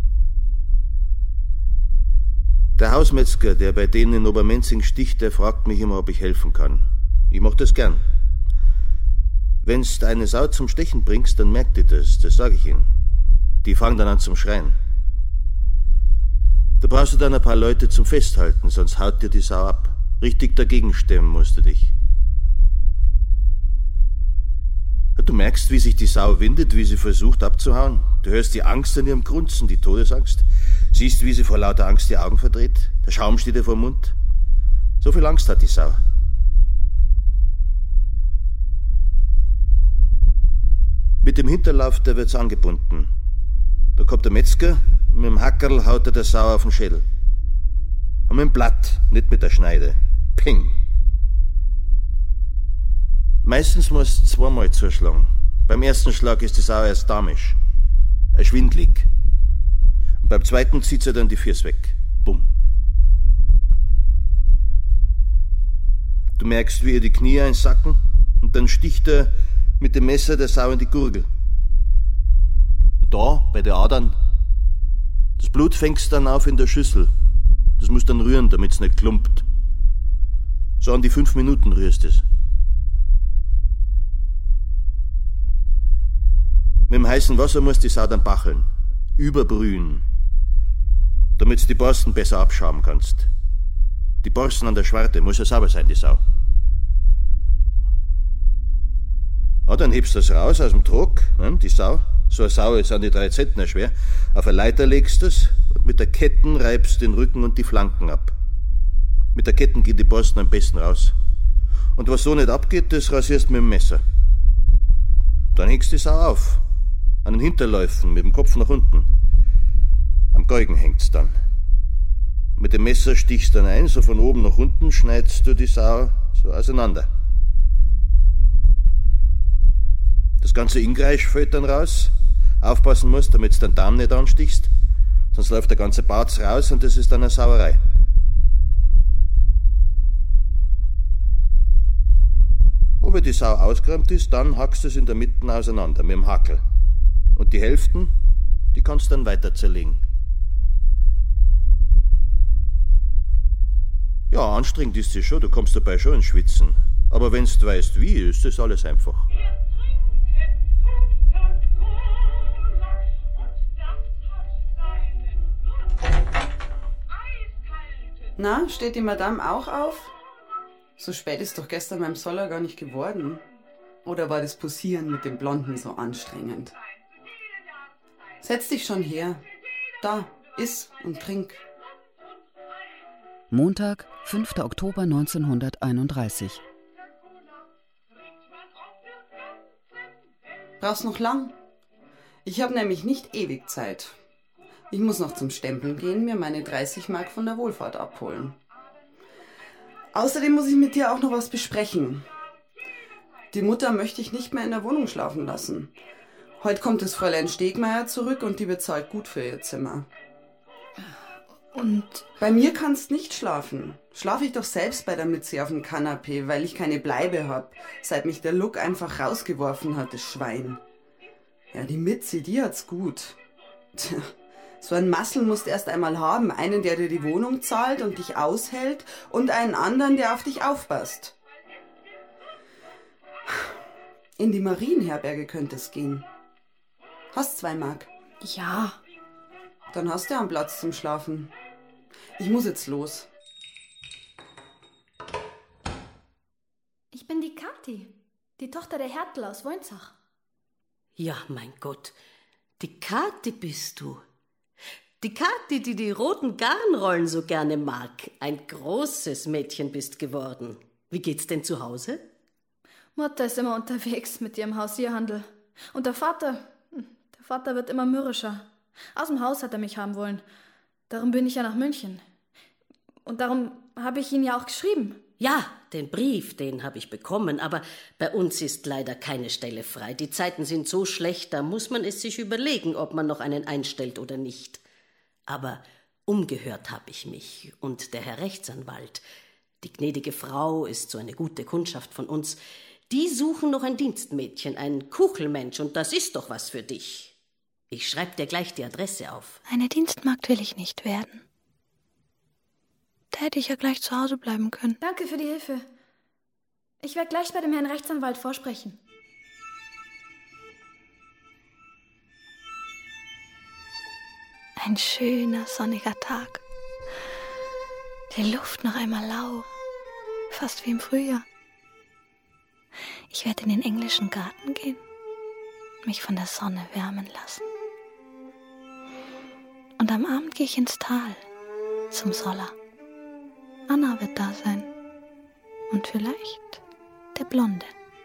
Der Hausmetzger, der bei denen in Obermenzing sticht, der fragt mich immer, ob ich helfen kann. Ich mach das gern. Wenn's eine Sau zum Stechen bringst, dann merkt die das, das sag ich Ihnen. Die fangen dann an zum Schreien. Da brauchst du dann ein paar Leute zum Festhalten, sonst haut dir die Sau ab. Richtig dagegen stemmen musst du dich. Du merkst, wie sich die Sau windet, wie sie versucht abzuhauen. Du hörst die Angst an ihrem Grunzen, die Todesangst. Siehst, wie sie vor lauter Angst die Augen verdreht. Der Schaum steht ihr vor dem Mund. So viel Angst hat die Sau. Mit dem Hinterlauf, der wird's angebunden. Da kommt der Metzger, und mit dem Hackerl haut er der Sau auf den Schädel. Und mit dem Blatt, nicht mit der Schneide. Ping! Meistens musst du zweimal zuschlagen. Beim ersten Schlag ist die Sau erst damisch. Erschwindlig. Und beim zweiten zieht sie dann die Füße weg. Bumm. Du merkst, wie ihr die Knie einsacken und dann sticht er mit dem Messer der Sau in die Gurgel. Da, bei den Adern. Das Blut fängst dann auf in der Schüssel. Das musst dann rühren, damit's nicht klumpt. So an die fünf Minuten rührst es. Mit dem heißen Wasser musst du die Sau dann bacheln. Überbrühen. Damit du die Borsten besser abschaben kannst. Die Borsten an der Schwarte muss ja sauber sein, die Sau. Ja, dann hebst du das raus aus dem Trog, ne, die Sau. So eine Sau ist an die drei Zentner schwer. Auf eine Leiter legst du es und mit der Ketten reibst du den Rücken und die Flanken ab. Mit der Ketten gehen die Borsten am besten raus. Und was so nicht abgeht, das rasierst du mit dem Messer. Dann hängst du die Sau auf. An den Hinterläufen, mit dem Kopf nach unten. Am Galgen hängt's dann. Mit dem Messer stichst du dann ein, so von oben nach unten schneidest du die Sau so auseinander. Das ganze Ingreisch fällt dann raus. Aufpassen musst, damit du den Darm nicht anstichst. Sonst läuft der ganze Barz raus und das ist dann eine Sauerei. Ob die Sau ausgeräumt ist, dann hackst du es in der Mitte auseinander mit dem Hackel. Und die Hälften, die kannst du dann weiter zerlegen. Ja, anstrengend ist es schon, du kommst dabei schon ins Schwitzen. Aber wenn's du weißt wie, ist das alles einfach. Na, steht die Madame auch auf? So spät ist doch gestern beim Soller gar nicht geworden. Oder war das Posieren mit dem Blonden so anstrengend? Setz dich schon her. Da, iss und trink. Montag, fünfter Oktober neunzehnhunderteinunddreißig. Brauchst noch lang? Ich habe nämlich nicht ewig Zeit. Ich muss noch zum Stempeln gehen, mir meine dreißig Mark von der Wohlfahrt abholen. Außerdem muss ich mit dir auch noch was besprechen. Die Mutter möchte ich nicht mehr in der Wohnung schlafen lassen. Heute kommt das Fräulein Stegmeier zurück und die bezahlt gut für ihr Zimmer. Und? Bei mir kannst nicht schlafen. Schlafe ich doch selbst bei der Mitzi auf dem Kanapee, weil ich keine Bleibe hab, seit mich der Luck einfach rausgeworfen hat, das Schwein. Ja, die Mitzi, die hat's gut. Tja, so ein Massel musst du erst einmal haben. Einen, der dir die Wohnung zahlt und dich aushält und einen anderen, der auf dich aufpasst. In die Marienherberge könnte es gehen. Hast zwei Mark? Ja. Dann hast du einen Platz zum Schlafen. Ich muss jetzt los. Ich bin die Kathi, die Tochter der Hertel aus Wolnzach. Ja, mein Gott, die Kathi bist du. Die Kathi, die die roten Garnrollen so gerne mag. Ein großes Mädchen bist geworden. Wie geht's denn zu Hause? Mutter ist immer unterwegs mit ihrem Hausierhandel. Und der Vater, der Vater wird immer mürrischer. Aus dem Haus hat er mich haben wollen. Darum bin ich ja nach München. Und darum habe ich ihn ja auch geschrieben. Ja, den Brief, den habe ich bekommen, aber bei uns ist leider keine Stelle frei. Die Zeiten sind so schlecht, da muss man es sich überlegen, ob man noch einen einstellt oder nicht. Aber umgehört habe ich mich und der Herr Rechtsanwalt, die gnädige Frau ist so eine gute Kundschaft von uns, Die suchen noch ein Dienstmädchen, ein Kuchelmensch, und das ist doch was für dich. Ich schreib dir gleich die Adresse auf. Eine Dienstmagd will ich nicht werden. Da hätte ich ja gleich zu Hause bleiben können. Danke für die Hilfe. Ich werde gleich bei dem Herrn Rechtsanwalt vorsprechen. Ein schöner, sonniger Tag. Die Luft noch einmal lau, fast wie im Frühjahr. Ich werde in den englischen Garten gehen, mich von der Sonne wärmen lassen. Und am Abend gehe ich ins Tal, zum Soller. Anna wird da sein. Und vielleicht der Blonde.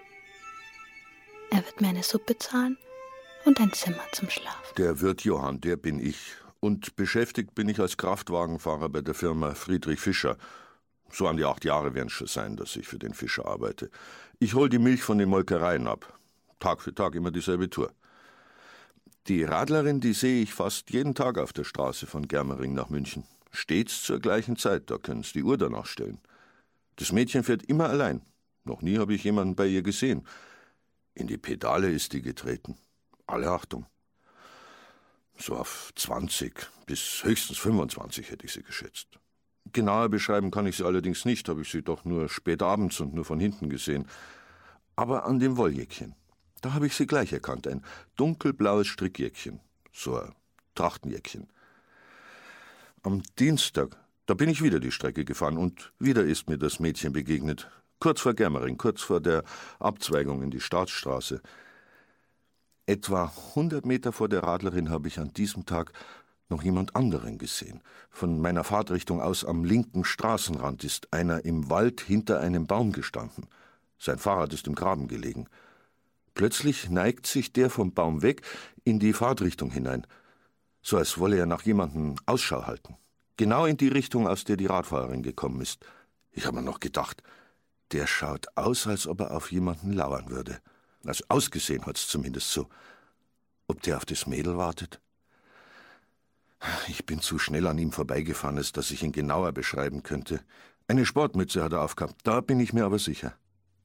Er wird mir eine Suppe zahlen und ein Zimmer zum Schlafen. Der Wirt Johann, der bin ich. Und beschäftigt bin ich als Kraftwagenfahrer bei der Firma Friedrich Fischer. So an die acht Jahre werden es schon sein, dass ich für den Fischer arbeite. Ich hole die Milch von den Molkereien ab. Tag für Tag immer dieselbe Tour. Die Radlerin, die sehe ich fast jeden Tag auf der Straße von Germering nach München. Stets zur gleichen Zeit, da können Sie die Uhr danach stellen. Das Mädchen fährt immer allein. Noch nie habe ich jemanden bei ihr gesehen. In die Pedale ist die getreten. Alle Achtung. So auf zwanzig bis höchstens fünfundzwanzig hätte ich sie geschätzt. Genauer beschreiben kann ich sie allerdings nicht, habe ich sie doch nur spät abends und nur von hinten gesehen. Aber an dem Wolljäckchen, da habe ich sie gleich erkannt, ein dunkelblaues Strickjäckchen, so ein Trachtenjäckchen. Am Dienstag, da bin ich wieder die Strecke gefahren und wieder ist mir das Mädchen begegnet, kurz vor Germering, kurz vor der Abzweigung in die Staatsstraße. Etwa hundert Meter vor der Radlerin habe ich an diesem Tag noch jemand anderen gesehen. Von meiner Fahrtrichtung aus am linken Straßenrand ist einer im Wald hinter einem Baum gestanden. Sein Fahrrad ist im Graben gelegen. Plötzlich neigt sich der vom Baum weg in die Fahrtrichtung hinein, so als wolle er nach jemandem Ausschau halten. Genau in die Richtung, aus der die Radfahrerin gekommen ist. Ich habe mir noch gedacht, der schaut aus, als ob er auf jemanden lauern würde. Also ausgesehen hat's zumindest so. Ob der auf das Mädel wartet? Ich bin zu schnell an ihm vorbeigefahren, als dass ich ihn genauer beschreiben könnte. Eine Sportmütze hat er aufgehabt, da bin ich mir aber sicher.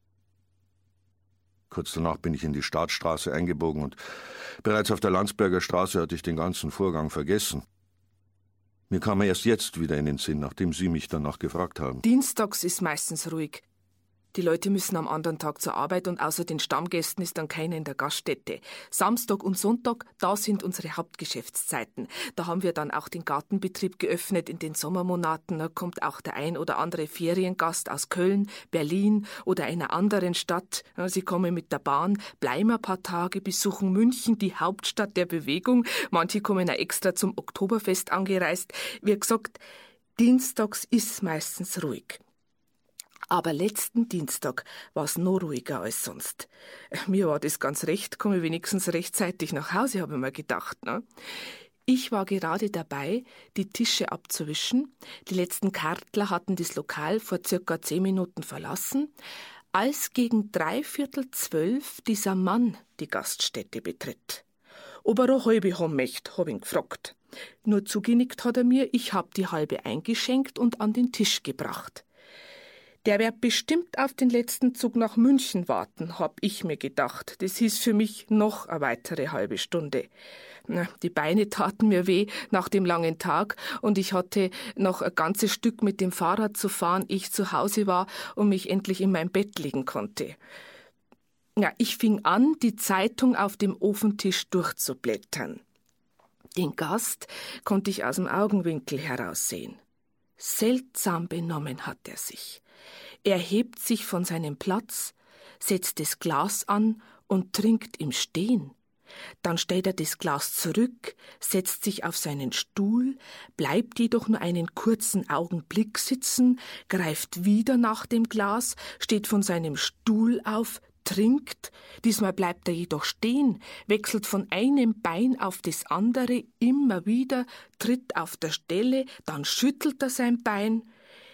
Kurz danach bin ich in die Staatsstraße eingebogen und bereits auf der Landsberger Straße hatte ich den ganzen Vorgang vergessen. Mir kam er erst jetzt wieder in den Sinn, nachdem Sie mich danach gefragt haben. Dienstags ist meistens ruhig. Die Leute müssen am anderen Tag zur Arbeit und außer den Stammgästen ist dann keiner in der Gaststätte. Samstag und Sonntag, da sind unsere Hauptgeschäftszeiten. Da haben wir dann auch den Gartenbetrieb geöffnet in den Sommermonaten. Da kommt auch der ein oder andere Feriengast aus Köln, Berlin oder einer anderen Stadt. Sie kommen mit der Bahn, bleiben ein paar Tage, besuchen München, die Hauptstadt der Bewegung. Manche kommen auch extra zum Oktoberfest angereist. Wie gesagt, dienstags ist meistens ruhig. Aber letzten Dienstag war es noch ruhiger als sonst. Mir war das ganz recht, komme ich wenigstens rechtzeitig nach Hause, habe ich mir gedacht. Ne? Ich war gerade dabei, die Tische abzuwischen. Die letzten Kartler hatten das Lokal vor circa zehn Minuten verlassen, als gegen dreiviertel zwölf dieser Mann die Gaststätte betritt. Ob er eine halbe haben möchte, habe ich ihn gefragt. Nur zugenickt hat er mir, ich habe die halbe eingeschenkt und an den Tisch gebracht. Der wird bestimmt auf den letzten Zug nach München warten, hab ich mir gedacht. Das hieß für mich noch eine weitere halbe Stunde. Die Beine taten mir weh nach dem langen Tag und ich hatte noch ein ganzes Stück mit dem Fahrrad zu fahren, ehe ich zu Hause war und mich endlich in mein Bett legen konnte. Ja, ich fing an, die Zeitung auf dem Ofentisch durchzublättern. Den Gast konnte ich aus dem Augenwinkel heraussehen. Seltsam benommen hat er sich. Er hebt sich von seinem Platz, setzt das Glas an und trinkt im Stehen. Dann stellt er das Glas zurück, setzt sich auf seinen Stuhl, bleibt jedoch nur einen kurzen Augenblick sitzen, greift wieder nach dem Glas, steht von seinem Stuhl auf, trinkt, diesmal bleibt er jedoch stehen, wechselt von einem Bein auf das andere, immer wieder, tritt auf der Stelle, dann schüttelt er sein Bein.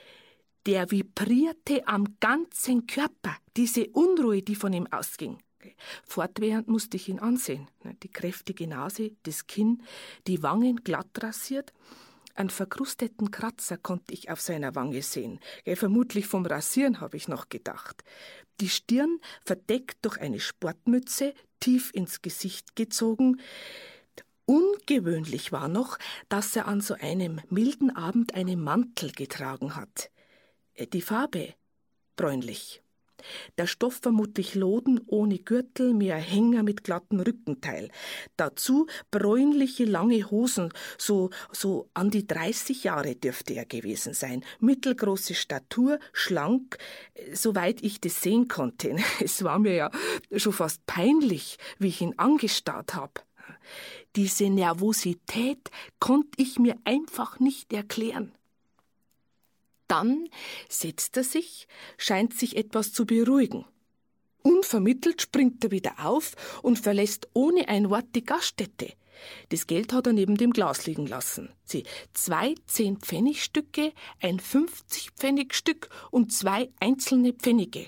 Der vibrierte am ganzen Körper, diese Unruhe, die von ihm ausging. Fortwährend musste ich ihn ansehen. Die kräftige Nase, das Kinn, die Wangen glatt rasiert. Einen verkrusteten Kratzer konnte ich auf seiner Wange sehen. Ja, vermutlich vom Rasieren, habe ich noch gedacht. Die Stirn verdeckt durch eine Sportmütze, tief ins Gesicht gezogen. Ungewöhnlich war noch, dass er an so einem milden Abend einen Mantel getragen hat. Die Farbe bräunlich. Der Stoff vermutlich Loden ohne Gürtel, mehr Hänger mit glattem Rückenteil. Dazu bräunliche lange Hosen, so, so an die dreißig Jahre dürfte er gewesen sein. Mittelgroße Statur, schlank, soweit ich das sehen konnte. Es war mir ja schon fast peinlich, wie ich ihn angestarrt habe. Diese Nervosität konnte ich mir einfach nicht erklären. Dann setzt er sich, scheint sich etwas zu beruhigen. Unvermittelt springt er wieder auf und verlässt ohne ein Wort die Gaststätte. Das Geld hat er neben dem Glas liegen lassen. Sie, zwei Zehn-Pfennig-Stücke, ein fünfzig-Pfennig-Stück und zwei einzelne Pfennige.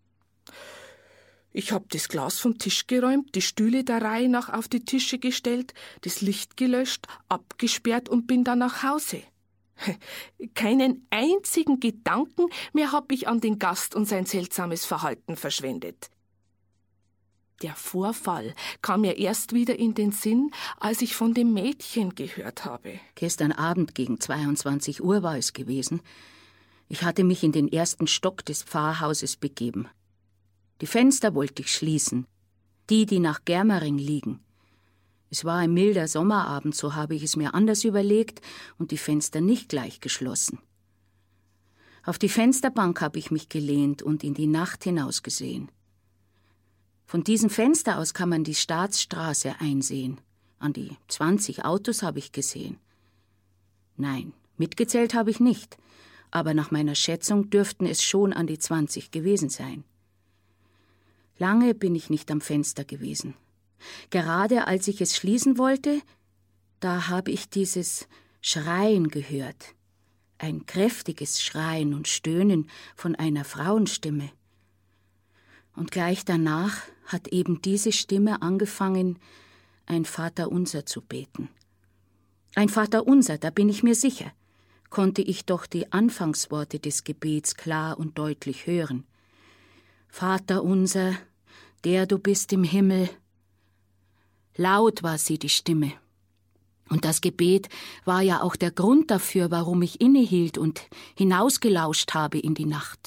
Ich hab das Glas vom Tisch geräumt, die Stühle der Reihe nach auf die Tische gestellt, das Licht gelöscht, abgesperrt und bin dann nach Hause. Keinen einzigen Gedanken mehr hab ich an den Gast und sein seltsames Verhalten verschwendet. Der Vorfall kam mir erst wieder in den Sinn, als ich von dem Mädchen gehört habe. Gestern Abend gegen zweiundzwanzig Uhr war es gewesen. Ich hatte mich in den ersten Stock des Pfarrhauses begeben. Die Fenster wollte ich schließen, die, die nach Germering liegen. Es war ein milder Sommerabend, so habe ich es mir anders überlegt und die Fenster nicht gleich geschlossen. Auf die Fensterbank habe ich mich gelehnt und in die Nacht hinausgesehen. Von diesem Fenster aus kann man die Staatsstraße einsehen. An die zwanzig Autos habe ich gesehen. Nein, mitgezählt habe ich nicht, aber nach meiner Schätzung dürften es schon an die zwanzig gewesen sein. Lange bin ich nicht am Fenster gewesen. Gerade als ich es schließen wollte, da habe ich dieses Schreien gehört. Ein kräftiges Schreien und Stöhnen von einer Frauenstimme. Und gleich danach hat eben diese Stimme angefangen, ein Vaterunser zu beten. Ein Vaterunser, da bin ich mir sicher, konnte ich doch die Anfangsworte des Gebets klar und deutlich hören. Vaterunser, der du bist im Himmel. Laut war sie, die Stimme. Und das Gebet war ja auch der Grund dafür, warum ich innehielt und hinausgelauscht habe in die Nacht.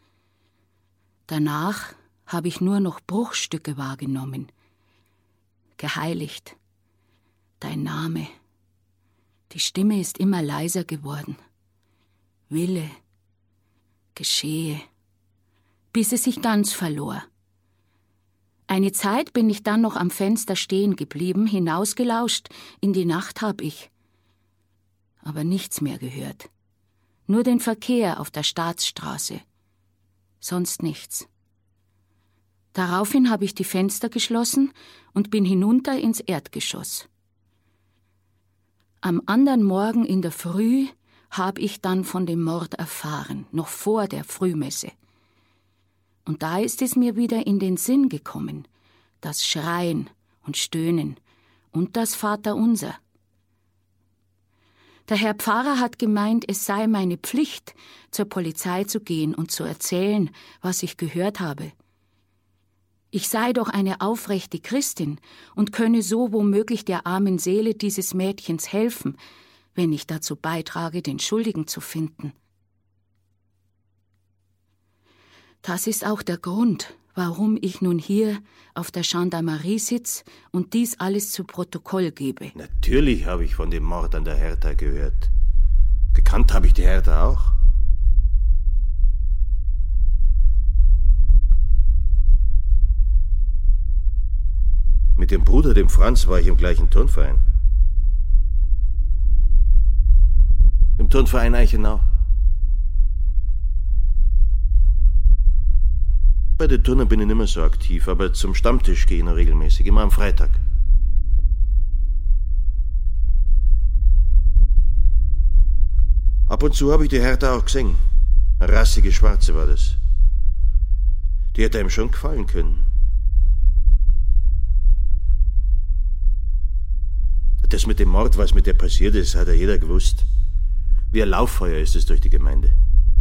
Danach habe ich nur noch Bruchstücke wahrgenommen. Geheiligt. Dein Name. Die Stimme ist immer leiser geworden. Wille. Geschehe. Bis es sich ganz verlor. Eine Zeit bin ich dann noch am Fenster stehen geblieben, hinausgelauscht, in die Nacht hab ich. Aber nichts mehr gehört. Nur den Verkehr auf der Staatsstraße. Sonst nichts. Daraufhin habe ich die Fenster geschlossen und bin hinunter ins Erdgeschoss. Am anderen Morgen in der Früh habe ich dann von dem Mord erfahren, noch vor der Frühmesse. Und da ist es mir wieder in den Sinn gekommen, das Schreien und Stöhnen und das Vaterunser. Der Herr Pfarrer hat gemeint, es sei meine Pflicht, zur Polizei zu gehen und zu erzählen, was ich gehört habe. Ich sei doch eine aufrechte Christin und könne so womöglich der armen Seele dieses Mädchens helfen, wenn ich dazu beitrage, den Schuldigen zu finden. Das ist auch der Grund, warum ich nun hier auf der Gendarmerie sitze und dies alles zu Protokoll gebe. Natürlich habe ich von dem Mord an der Hertha gehört. Gekannt habe ich die Hertha auch. Mit dem Bruder, dem Franz, war ich im gleichen Turnverein. Im Turnverein Eichenau. Bei den Turnern bin ich nicht mehr so aktiv, aber zum Stammtisch gehe ich noch regelmäßig, immer am Freitag. Ab und zu habe ich die Hertha auch gesehen. Eine rassige Schwarze war das. Die hätte ihm schon gefallen können. Das mit dem Mord, was mit der passiert ist, hat ja jeder gewusst. Wie ein Lauffeuer ist es durch die Gemeinde.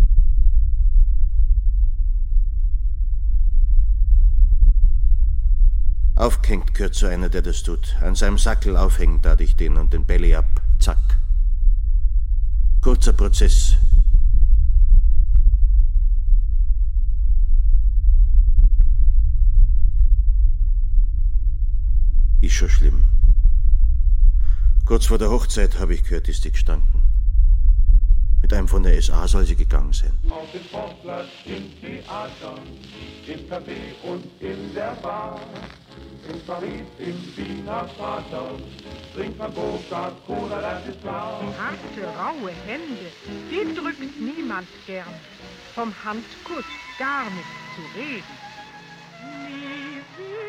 Aufgehängt gehört so einer, der das tut. An seinem Sackel aufhängen tat ich den und den Belly ab. Zack. Kurzer Prozess. Ist schon schlimm. Kurz vor der Hochzeit, habe ich gehört, ist sie gestanden. Mit einem von der S A soll sie gegangen sein. Auf dem Sportplatz, im Theater, im Café und in der Bar. In Paris, im Wiener Vater, trinkt man Coca-Cola, das ist klar. Harte, raue Hände, die drückt niemand gern. Vom Handkuss gar nicht zu reden. Nie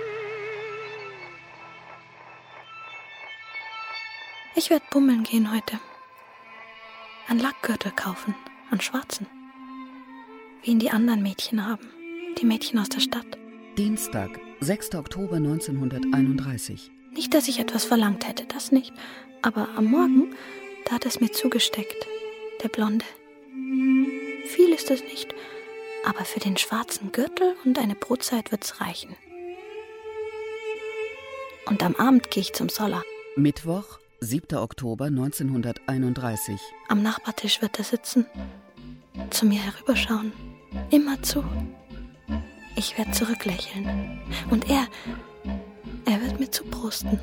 Ich werde bummeln gehen heute. Einen Lackgürtel kaufen, einen schwarzen. Wie ihn die anderen Mädchen haben. Die Mädchen aus der Stadt. Dienstag, sechster Oktober neunzehnhunderteinunddreißig. Nicht, dass ich etwas verlangt hätte, das nicht. Aber am Morgen, da hat es mir zugesteckt. Der Blonde. Viel ist es nicht. Aber für den schwarzen Gürtel und eine Brotzeit wird's reichen. Und am Abend gehe ich zum Soller. Mittwoch, siebter Oktober neunzehnhunderteinunddreißig. Am Nachbartisch wird er sitzen. Zu mir herüberschauen. Immer zu. Ich werde zurücklächeln. Und er, er wird mir zuprosten.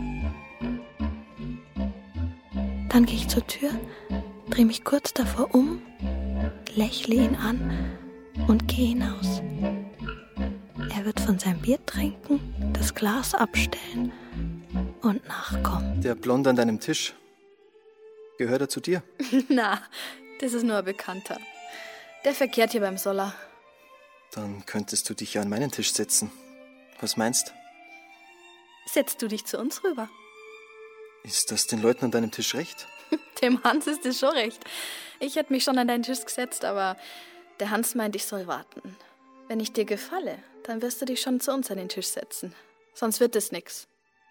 Dann gehe ich zur Tür, drehe mich kurz davor um, lächle ihn an und gehe hinaus. Er wird von seinem Bier trinken, das Glas abstellen und nachkommen. Der Blonde an deinem Tisch, gehört er zu dir? Na, das ist nur ein Bekannter. Der verkehrt hier beim Soller. Dann könntest du dich ja an meinen Tisch setzen. Was meinst? Setzt du dich zu uns rüber? Ist das den Leuten an deinem Tisch recht? Dem Hans ist es schon recht. Ich hätte mich schon an deinen Tisch gesetzt, aber der Hans meint, ich soll warten. Wenn ich dir gefalle, dann wirst du dich schon zu uns an den Tisch setzen. Sonst wird es nix.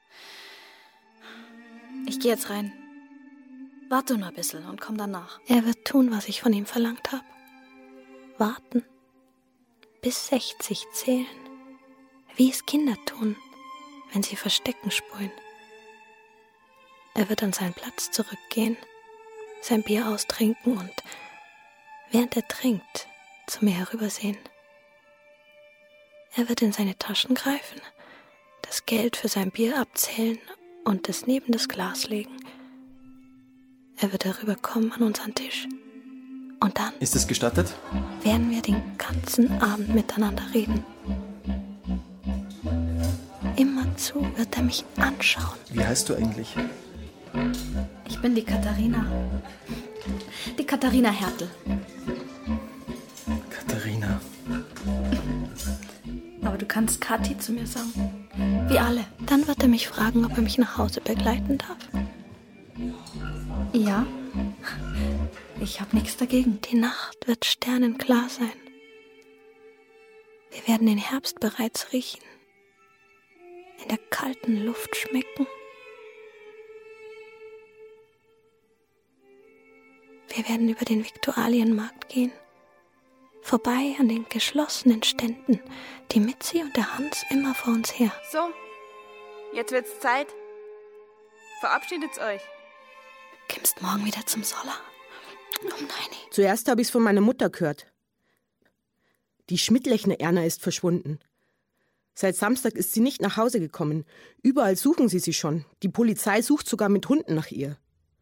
Ich gehe jetzt rein. Warte nur ein bisschen und komm danach. Er wird tun, was ich von ihm verlangt habe. Warten. Bis sechzig zählen. Wie es Kinder tun, wenn sie Verstecken spulen. Er wird an seinen Platz zurückgehen, sein Bier austrinken und, während er trinkt, zu mir herübersehen. Er wird in seine Taschen greifen, das Geld für sein Bier abzählen und es neben das Glas legen. Er wird herüberkommen an unseren Tisch. Und dann... Ist es gestattet? ...werden wir den ganzen Abend miteinander reden. Immerzu wird er mich anschauen. Wie heißt du eigentlich? Ich bin die Katharina. Die Katharina Hertel. Katharina. Aber du kannst Kathi zu mir sagen. Wie alle. Dann wird er mich fragen, ob er mich nach Hause begleiten darf. Ja. Ich hab nichts dagegen. Die Nacht wird sternenklar sein. Wir werden den Herbst bereits riechen. In der kalten Luft schmecken. Wir werden über den Viktualienmarkt gehen. Vorbei an den geschlossenen Ständen, die Mitzi und der Hans immer vor uns her. So, jetzt wird's Zeit. Verabschiedet euch. Kommst morgen wieder zum Soller? Oh nein. Zuerst habe ich es von meiner Mutter gehört. Die Schmidtlechner Erna ist verschwunden. Seit Samstag ist sie nicht nach Hause gekommen. Überall suchen sie sie schon. Die Polizei sucht sogar mit Hunden nach ihr.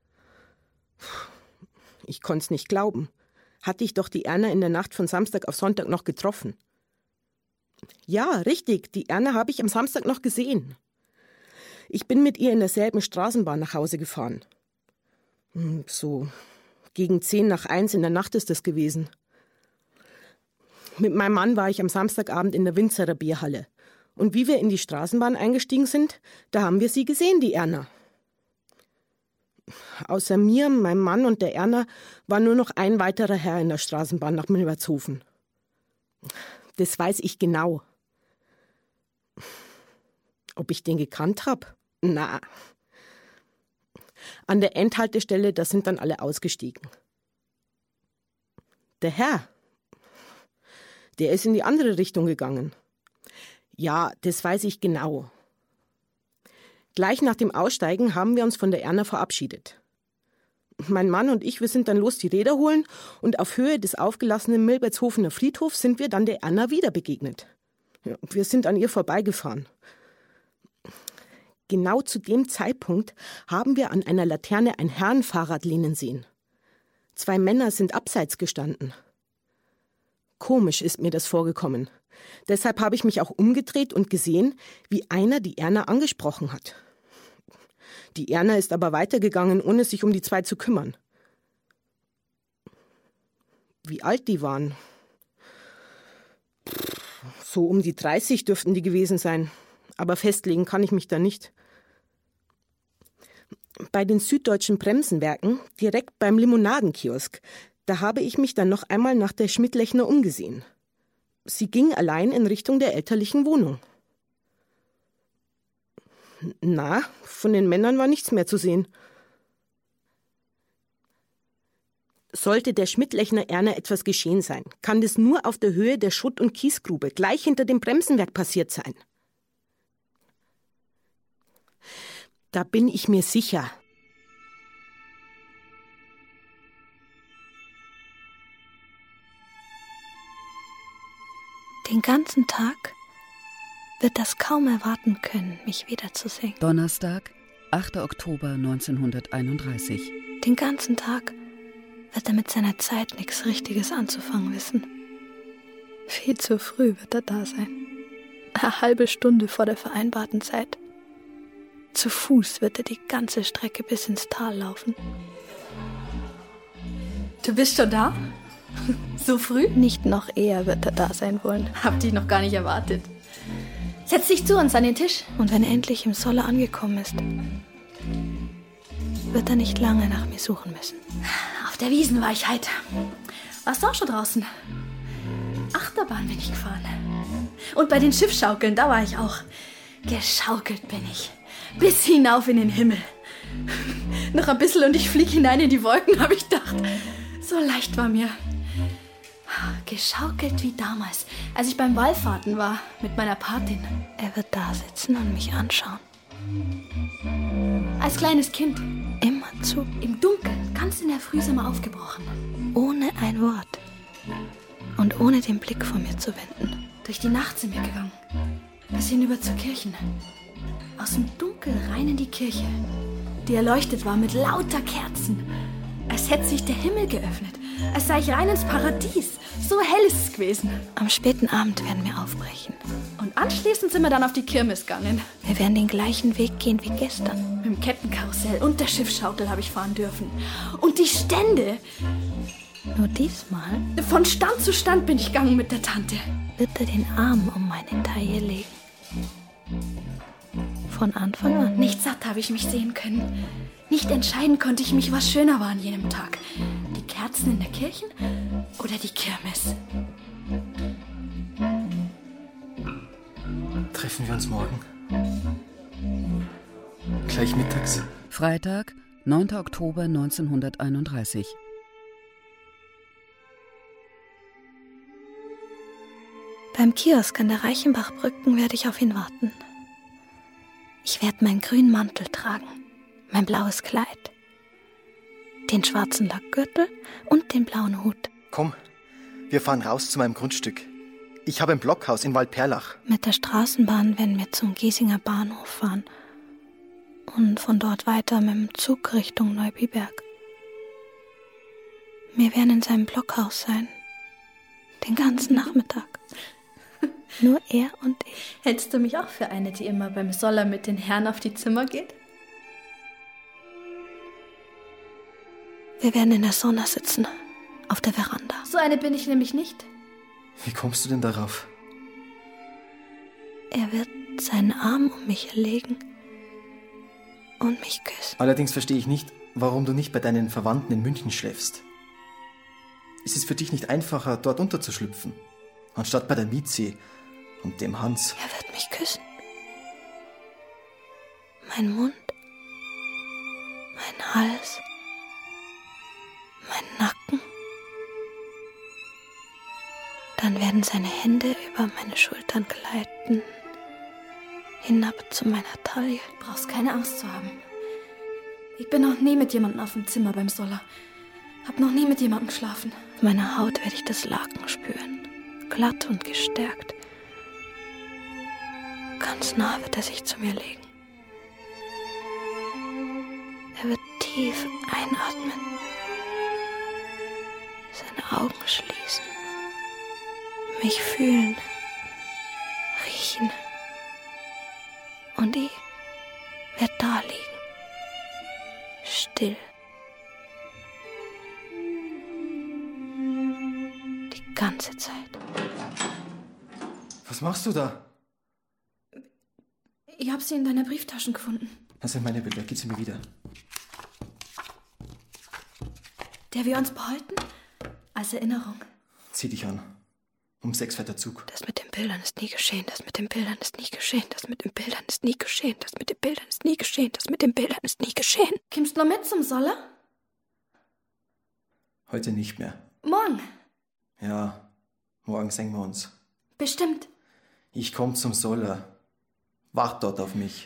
Ich konnte es nicht glauben. Hatte ich doch die Erna in der Nacht von Samstag auf Sonntag noch getroffen. Ja, richtig, die Erna habe ich am Samstag noch gesehen. Ich bin mit ihr in derselben Straßenbahn nach Hause gefahren. So gegen zehn nach eins in der Nacht ist das gewesen. Mit meinem Mann war ich am Samstagabend in der Winzerer Bierhalle. Und wie wir in die Straßenbahn eingestiegen sind, da haben wir sie gesehen, die Erna. Außer mir, meinem Mann und der Erna war nur noch ein weiterer Herr in der Straßenbahn nach Milbertshofen. Das weiß ich genau. Ob ich den gekannt habe? Na. An der Endhaltestelle, da sind dann alle ausgestiegen. Der Herr, der ist in die andere Richtung gegangen. Ja, das weiß ich genau. Gleich nach dem Aussteigen haben wir uns von der Erna verabschiedet. Mein Mann und ich, wir sind dann los die Räder holen und auf Höhe des aufgelassenen Milbertshofener Friedhofs sind wir dann der Erna wieder begegnet. Ja, wir sind an ihr vorbeigefahren. Genau zu dem Zeitpunkt haben wir an einer Laterne ein Herrenfahrrad lehnen sehen. Zwei Männer sind abseits gestanden. Komisch ist mir das vorgekommen. Deshalb habe ich mich auch umgedreht und gesehen, wie einer die Erna angesprochen hat. Die Erna ist aber weitergegangen, ohne sich um die zwei zu kümmern. Wie alt die waren? So um die dreißig dürften die gewesen sein. Aber festlegen kann ich mich da nicht. Bei den Süddeutschen Bremsenwerken, direkt beim Limonadenkiosk, da habe ich mich dann noch einmal nach der Schmidt-Lechner umgesehen. Sie ging allein in Richtung der elterlichen Wohnung. Na, von den Männern war nichts mehr zu sehen. Sollte der Schmidt-Lechner Erna etwas geschehen sein, kann das nur auf der Höhe der Schutt- und Kiesgrube, gleich hinter dem Bremsenwerk passiert sein. Da bin ich mir sicher. Den ganzen Tag wird das kaum erwarten können, mich wiederzusehen. Donnerstag, achter Oktober neunzehnhunderteinunddreißig. Den ganzen Tag wird er mit seiner Zeit nichts Richtiges anzufangen wissen. Viel zu früh wird er da sein. Eine halbe Stunde vor der vereinbarten Zeit. Zu Fuß wird er die ganze Strecke bis ins Tal laufen. Du bist schon da? So früh? Nicht noch eher wird er da sein wollen. Hab dich noch gar nicht erwartet. Setz dich zu uns an den Tisch. Und wenn er endlich im Soller angekommen ist, wird er nicht lange nach mir suchen müssen. Auf der Wiesn war ich heute. Warst du auch schon draußen? Achterbahn bin ich gefahren. Und bei den Schiffschaukeln, da war ich auch. Geschaukelt bin ich. Bis hinauf in den Himmel. Noch ein bisschen und ich flieg hinein in die Wolken, habe ich gedacht. So leicht war mir. Geschaukelt wie damals, als ich beim Wallfahrten war mit meiner Patin. Er wird da sitzen und mich anschauen. Als kleines Kind. Immerzu. Im Dunkeln, ganz in der Früh sind wir aufgebrochen. Ohne ein Wort. Und ohne den Blick von mir zu wenden. Durch die Nacht sind wir gegangen. Bis hinüber zur Kirche. Aus dem Dunkel rein in die Kirche, die erleuchtet war mit lauter Kerzen. Als hätte sich der Himmel geöffnet. Als sei ich rein ins Paradies. So hell ist es gewesen. Am späten Abend werden wir aufbrechen. Und anschließend sind wir dann auf die Kirmes gegangen. Wir werden den gleichen Weg gehen wie gestern. Mit dem Kettenkarussell und der Schiffschaukel habe ich fahren dürfen. Und die Stände. Nur diesmal? Von Stand zu Stand bin ich gegangen mit der Tante. Wird er den Arm um meine Taille legen? Von Anfang an? Nicht satt habe ich mich sehen können. Nicht entscheiden konnte ich mich, was schöner war an jenem Tag. Die Kerzen in der Kirche oder die Kirmes. Treffen wir uns morgen? Gleich mittags? Freitag, neunter Oktober neunzehnhunderteinunddreißig. Beim Kiosk an der Reichenbachbrücken werde ich auf ihn warten. Ich werde meinen grünen Mantel tragen, mein blaues Kleid, den schwarzen Lackgürtel und den blauen Hut. Komm, wir fahren raus zu meinem Grundstück. Ich habe ein Blockhaus in Waldperlach. Mit der Straßenbahn werden wir zum Giesinger Bahnhof fahren und von dort weiter mit dem Zug Richtung Neubiberg. Wir werden in seinem Blockhaus sein, den ganzen Nachmittag. Nur er und ich. Hältst du mich auch für eine, die immer beim Soller mit den Herren auf die Zimmer geht? Wir werden in der Sonne sitzen, auf der Veranda. So eine bin ich nämlich nicht. Wie kommst du denn darauf? Er wird seinen Arm um mich legen und mich küssen. Allerdings verstehe ich nicht, warum du nicht bei deinen Verwandten in München schläfst. Ist es für dich nicht einfacher, dort unterzuschlüpfen, anstatt bei der Miezi und dem Hans? Er wird mich küssen. Mein Mund, mein Hals, mein Nacken, Dann werden seine Hände über meine Schultern gleiten, hinab zu meiner Taille. Du brauchst keine Angst zu haben. Ich bin noch nie mit jemandem auf dem Zimmer beim Soller. Hab noch nie mit jemandem geschlafen. Auf meiner Haut werde ich das Laken spüren, glatt und gestärkt. Ganz nah wird er sich zu mir legen. Er wird tief einatmen, seine Augen schließen, mich fühlen, riechen. Und ich werde da liegen, still. Die ganze Zeit. Was machst du da? Ich hab sie in deiner Brieftasche gefunden. Das sind meine Bilder, gib sie mir wieder. Der wir uns behalten? Als Erinnerung. Zieh dich an. Um sechs fährt der Zug. Das mit den Bildern ist nie geschehen, das mit den Bildern ist nie geschehen, das mit den Bildern ist nie geschehen, das mit den Bildern ist nie geschehen, das mit den Bildern ist nie geschehen. Kommst du noch mit zum Soller? Heute nicht mehr. Morgen? Ja, morgen sehen wir uns. Bestimmt. Ich komm zum Soller. Wart dort auf mich.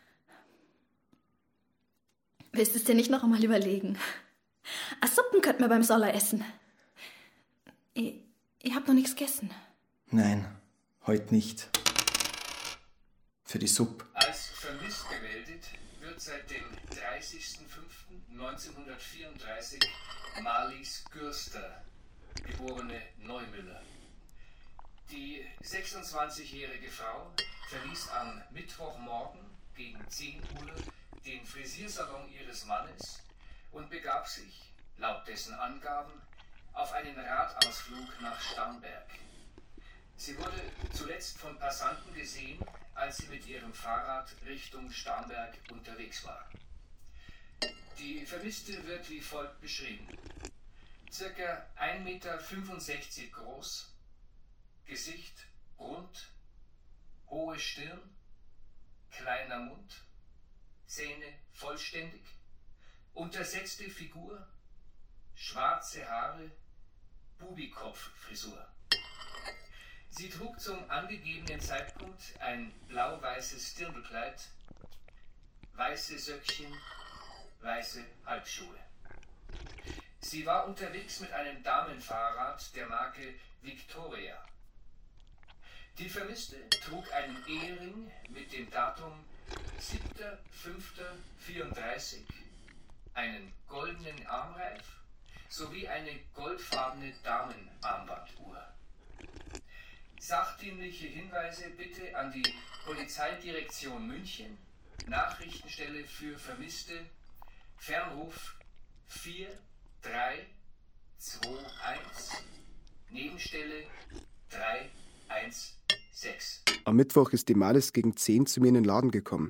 Willst du es dir nicht noch einmal überlegen? A Suppen könnten wir beim Soller essen. Ich, ich hab noch nichts gegessen. Nein, heute nicht. Für die Suppe. Als vermisst gemeldet wird seit dem dreißigsten fünften neunzehnhundertvierunddreißig Marlies Gürster, geborene Neumüller. Die sechsundzwanzigjährige Frau verließ am Mittwochmorgen gegen zehn Uhr den Frisiersalon ihres Mannes und begab sich, laut dessen Angaben, auf einen Radausflug nach Starnberg. Sie wurde zuletzt von Passanten gesehen, als sie mit ihrem Fahrrad Richtung Starnberg unterwegs war. Die Vermisste wird wie folgt beschrieben. Circa ein Meter fünfundsechzig groß, Gesicht rund, hohe Stirn, kleiner Mund, Zähne vollständig, untersetzte Figur, schwarze Haare, Bubikopffrisur. Sie trug zum angegebenen Zeitpunkt ein blau-weißes Dirndlkleid, weiße Söckchen, weiße Halbschuhe. Sie war unterwegs mit einem Damenfahrrad der Marke Victoria. Die Vermisste trug einen Ehering mit dem Datum siebter fünfter vierunddreißig, einen goldenen Armreif sowie eine goldfarbene Damenarmbanduhr. Sachdienliche Hinweise bitte an die Polizeidirektion München, Nachrichtenstelle für Vermisste, Fernruf vier drei zwei eins, Nebenstelle drei eins sechs. Am Mittwoch ist die Marlies gegen zehn zu mir in den Laden gekommen.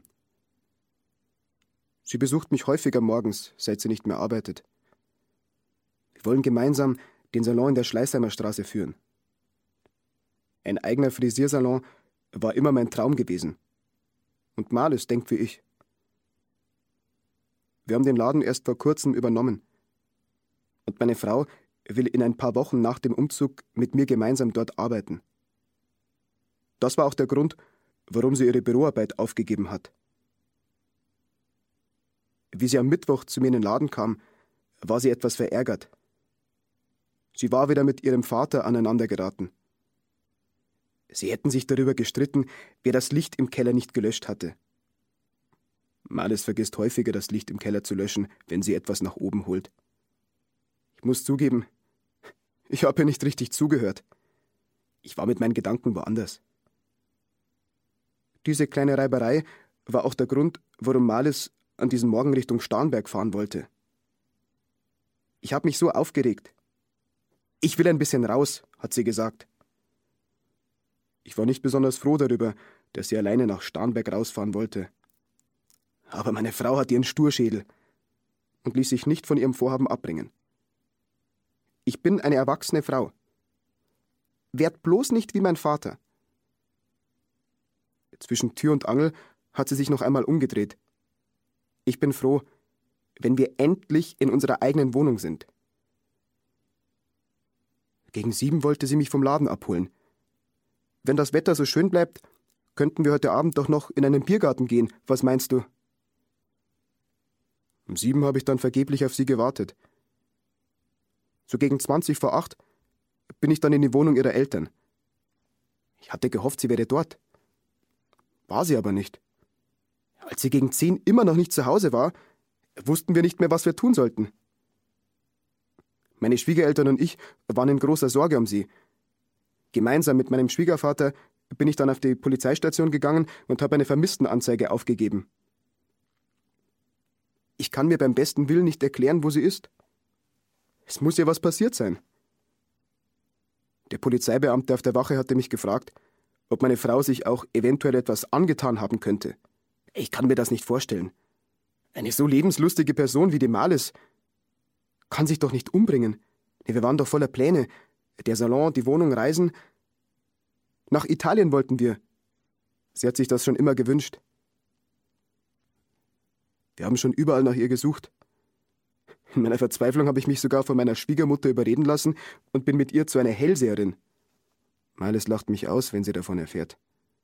Sie besucht mich häufiger morgens, seit sie nicht mehr arbeitet. Wir wollen gemeinsam den Salon in der Schleißheimer Straße führen. Ein eigener Frisiersalon war immer mein Traum gewesen. Und Marlies denkt wie ich. Wir haben den Laden erst vor kurzem übernommen. Und meine Frau will in ein paar Wochen nach dem Umzug mit mir gemeinsam dort arbeiten. Das war auch der Grund, warum sie ihre Büroarbeit aufgegeben hat. Wie sie am Mittwoch zu mir in den Laden kam, war sie etwas verärgert. Sie war wieder mit ihrem Vater aneinander geraten. Sie hätten sich darüber gestritten, wer das Licht im Keller nicht gelöscht hatte. Marlies vergisst häufiger, das Licht im Keller zu löschen, wenn sie etwas nach oben holt. Ich muss zugeben, ich habe ihr nicht richtig zugehört. Ich war mit meinen Gedanken woanders. Diese kleine Reiberei war auch der Grund, warum Marlies an diesem Morgen Richtung Starnberg fahren wollte. Ich habe mich so aufgeregt. Ich will ein bisschen raus, hat sie gesagt. Ich war nicht besonders froh darüber, dass sie alleine nach Starnberg rausfahren wollte. Aber meine Frau hat ihren Sturschädel und ließ sich nicht von ihrem Vorhaben abbringen. Ich bin eine erwachsene Frau. Werd bloß nicht wie mein Vater. Zwischen Tür und Angel hat sie sich noch einmal umgedreht. Ich bin froh, wenn wir endlich in unserer eigenen Wohnung sind. Gegen sieben wollte sie mich vom Laden abholen. Wenn das Wetter so schön bleibt, könnten wir heute Abend doch noch in einen Biergarten gehen. Was meinst du? Um sieben habe ich dann vergeblich auf sie gewartet. So gegen zwanzig vor acht bin ich dann in die Wohnung ihrer Eltern. Ich hatte gehofft, sie wäre dort. War sie aber nicht. Als sie gegen zehn immer noch nicht zu Hause war, wussten wir nicht mehr, was wir tun sollten. Meine Schwiegereltern und ich waren in großer Sorge um sie. Gemeinsam mit meinem Schwiegervater bin ich dann auf die Polizeistation gegangen und habe eine Vermisstenanzeige aufgegeben. Ich kann mir beim besten Willen nicht erklären, wo sie ist. Es muss ihr was passiert sein. Der Polizeibeamte auf der Wache hatte mich gefragt, ob meine Frau sich auch eventuell etwas angetan haben könnte. Ich kann mir das nicht vorstellen. Eine so lebenslustige Person wie die Males kann sich doch nicht umbringen. Wir waren doch voller Pläne. Der Salon, die Wohnung, Reisen. Nach Italien wollten wir. Sie hat sich das schon immer gewünscht. Wir haben schon überall nach ihr gesucht. In meiner Verzweiflung habe ich mich sogar von meiner Schwiegermutter überreden lassen und bin mit ihr zu einer Hellseherin. Males lacht mich aus, wenn sie davon erfährt.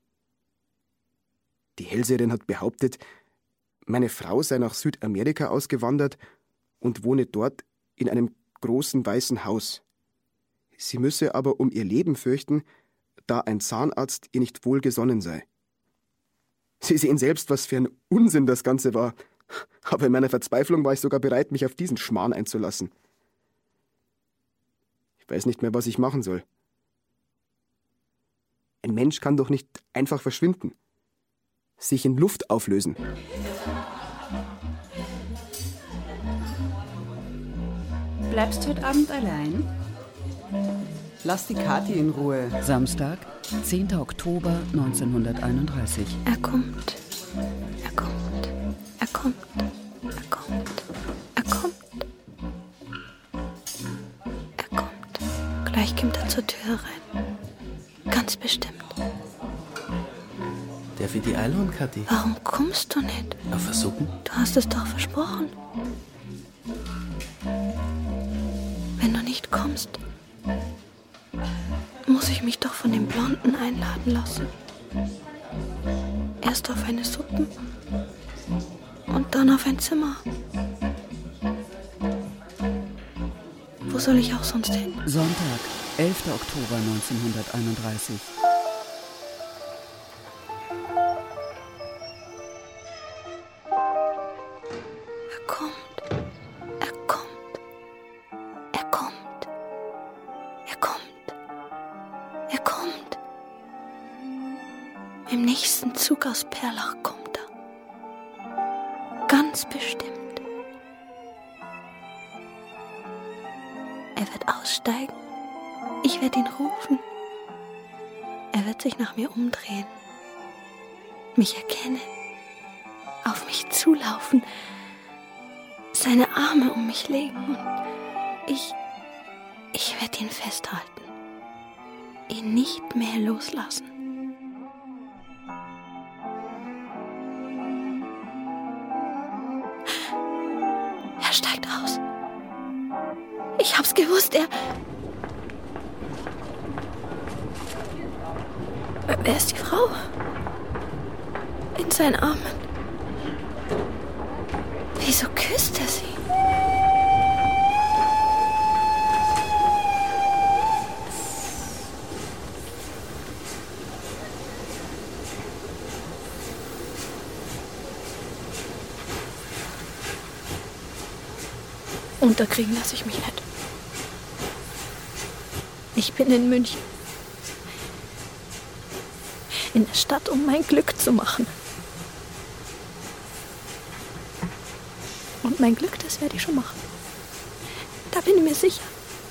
Die Hellseherin hat behauptet, meine Frau sei nach Südamerika ausgewandert und wohne dort in einem großen weißen Haus. Sie müsse aber um ihr Leben fürchten, da ein Zahnarzt ihr nicht wohlgesonnen sei. Sie sehen selbst, was für ein Unsinn das Ganze war. Aber in meiner Verzweiflung war ich sogar bereit, mich auf diesen Schmarrn einzulassen. Ich weiß nicht mehr, was ich machen soll. Ein Mensch kann doch nicht einfach verschwinden, sich in Luft auflösen. Bleibst du heute Abend allein? Lass die Kathi in Ruhe. Samstag, zehnter Oktober neunzehnhunderteinunddreißig. Er kommt. Er kommt. Er kommt. Er kommt. Er kommt. Er kommt. Gleich kommt er zur Tür rein. Ganz bestimmt. Darf ich die einladen, Kathi? Warum kommst du nicht? Auf Versuchen? Du hast es doch versprochen. Wenn du nicht kommst, muss ich mich doch von dem Blonden einladen lassen. Erst auf eine Suppe und dann auf ein Zimmer. Wo soll ich auch sonst hin? Sonntag, elfter Oktober neunzehnhunderteinunddreißig. Er kommt. Er kommt. Er kommt. Er kommt. Er kommt. Im nächsten Zug aus Perlach kommt er. Ganz bestimmt. Er wird aussteigen. Ich werde ihn rufen. Er wird sich nach mir umdrehen, mich erkennen, auf mich zulaufen, seine Arme um mich legen und ich, ich werde ihn festhalten, ihn nicht mehr loslassen. Er steigt aus. Ich hab's gewusst, er... Wer ist die Frau? In seinen Armen. Wieso küsst er sie? Unterkriegen lasse ich mich nicht. Ich bin in München. In der Stadt, um mein Glück zu machen. Und mein Glück, das werde ich schon machen. Da bin ich mir sicher.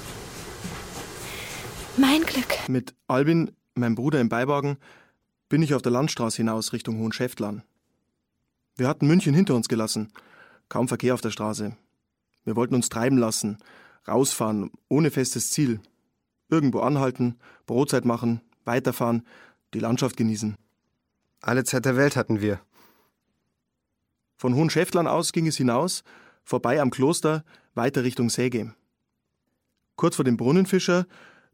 Mein Glück. Mit Albin, meinem Bruder im Beiwagen, bin ich auf der Landstraße hinaus Richtung Hohenschäftlarn. Wir hatten München hinter uns gelassen. Kaum Verkehr auf der Straße. Wir wollten uns treiben lassen, rausfahren, ohne festes Ziel. Irgendwo anhalten, Brotzeit machen, weiterfahren, die Landschaft genießen. Alle Zeit der Welt hatten wir. Von Hohenschäftlarn aus ging es hinaus, vorbei am Kloster, weiter Richtung Säge. Kurz vor dem Brunnenfischer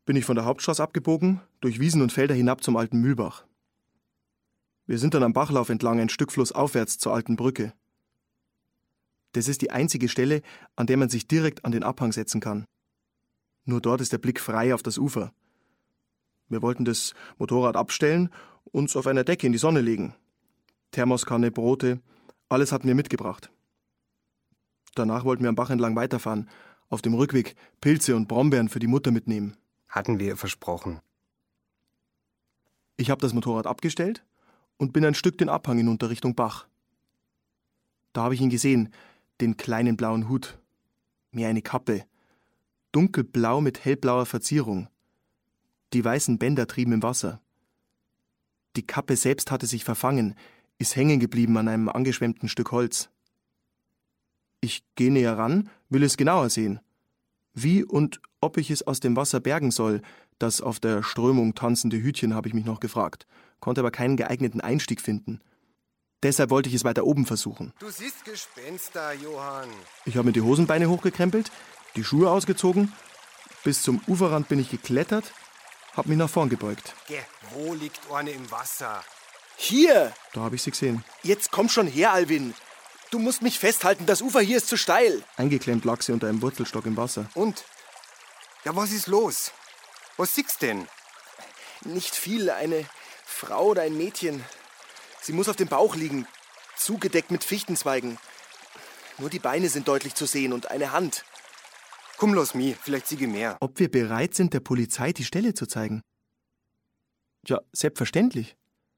bin ich von der Hauptstraße abgebogen, durch Wiesen und Felder hinab zum alten Mühlbach. Wir sind dann am Bachlauf entlang ein Stück flussaufwärts zur alten Brücke. Das ist die einzige Stelle, an der man sich direkt an den Abhang setzen kann. Nur dort ist der Blick frei auf das Ufer. Wir wollten das Motorrad abstellen, uns auf einer Decke in die Sonne legen. Thermoskanne, Brote, alles hatten wir mitgebracht. Danach wollten wir am Bach entlang weiterfahren, auf dem Rückweg Pilze und Brombeeren für die Mutter mitnehmen. Hatten wir versprochen. Ich habe das Motorrad abgestellt und bin ein Stück den Abhang hinunter Richtung Bach. Da habe ich ihn gesehen, den kleinen blauen Hut. Mehr eine Kappe. Dunkelblau mit hellblauer Verzierung. Die weißen Bänder trieben im Wasser. Die Kappe selbst hatte sich verfangen, ist hängen geblieben an einem angeschwemmten Stück Holz. Ich gehe näher ran, will es genauer sehen. Wie und ob ich es aus dem Wasser bergen soll, das auf der Strömung tanzende Hütchen, habe ich mich noch gefragt, konnte aber keinen geeigneten Einstieg finden. Deshalb wollte ich es weiter oben versuchen. Du siehst Gespenster, Johann. Ich habe mir die Hosenbeine hochgekrempelt, die Schuhe ausgezogen, bis zum Uferrand bin ich geklettert, habe mich nach vorn gebeugt. Geh, wo liegt eine im Wasser? Hier! Da habe ich sie gesehen. Jetzt komm schon her, Alwin. Du musst mich festhalten, das Ufer hier ist zu steil. Eingeklemmt lag sie unter einem Wurzelstock im Wasser. Und? Ja, was ist los? Was siehst denn? Nicht viel, eine Frau oder ein Mädchen. Sie muss auf dem Bauch liegen, zugedeckt mit Fichtenzweigen. Nur die Beine sind deutlich zu sehen und eine Hand. Komm, los mi, vielleicht siege mehr. Ob wir bereit sind, der Polizei die Stelle zu zeigen? Ja, selbstverständlich.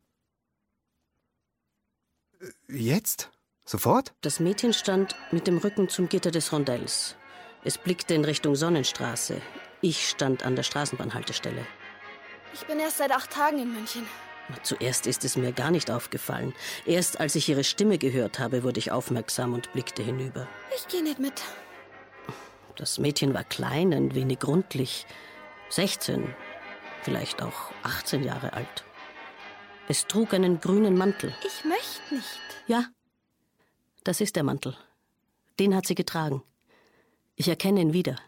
Jetzt? Sofort? Das Mädchen stand mit dem Rücken zum Gitter des Rondells. Es blickte in Richtung Sonnenstraße. Ich stand an der Straßenbahnhaltestelle. Ich bin erst seit acht Tagen in München. Zuerst ist es mir gar nicht aufgefallen. Erst als ich ihre Stimme gehört habe, wurde ich aufmerksam und blickte hinüber. Ich gehe nicht mit. Das Mädchen war klein, ein wenig rundlich. sechzehn, vielleicht auch achtzehn Jahre alt. Es trug einen grünen Mantel. Ich möchte nicht. Ja, das ist der Mantel. Den hat sie getragen. Ich erkenne ihn wieder.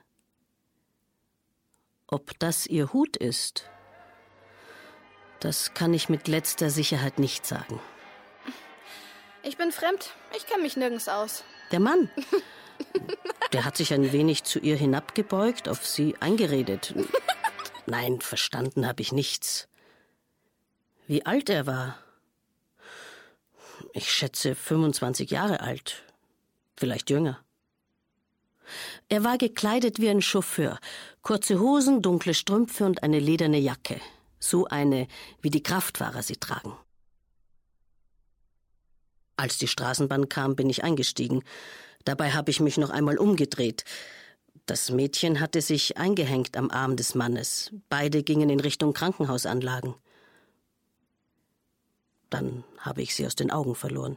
Ob das ihr Hut ist, das kann ich mit letzter Sicherheit nicht sagen. Ich bin fremd. Ich kenne mich nirgends aus. Der Mann, der hat sich ein wenig zu ihr hinabgebeugt, auf sie eingeredet. Nein, verstanden habe ich nichts. Wie alt er war? Ich schätze fünfundzwanzig Jahre alt. Vielleicht jünger. Er war gekleidet wie ein Chauffeur. Kurze Hosen, dunkle Strümpfe und eine lederne Jacke. So eine, wie die Kraftfahrer sie tragen. Als die Straßenbahn kam, bin ich eingestiegen. Dabei habe ich mich noch einmal umgedreht. Das Mädchen hatte sich eingehängt am Arm des Mannes. Beide gingen in Richtung Krankenhausanlagen. Dann habe ich sie aus den Augen verloren.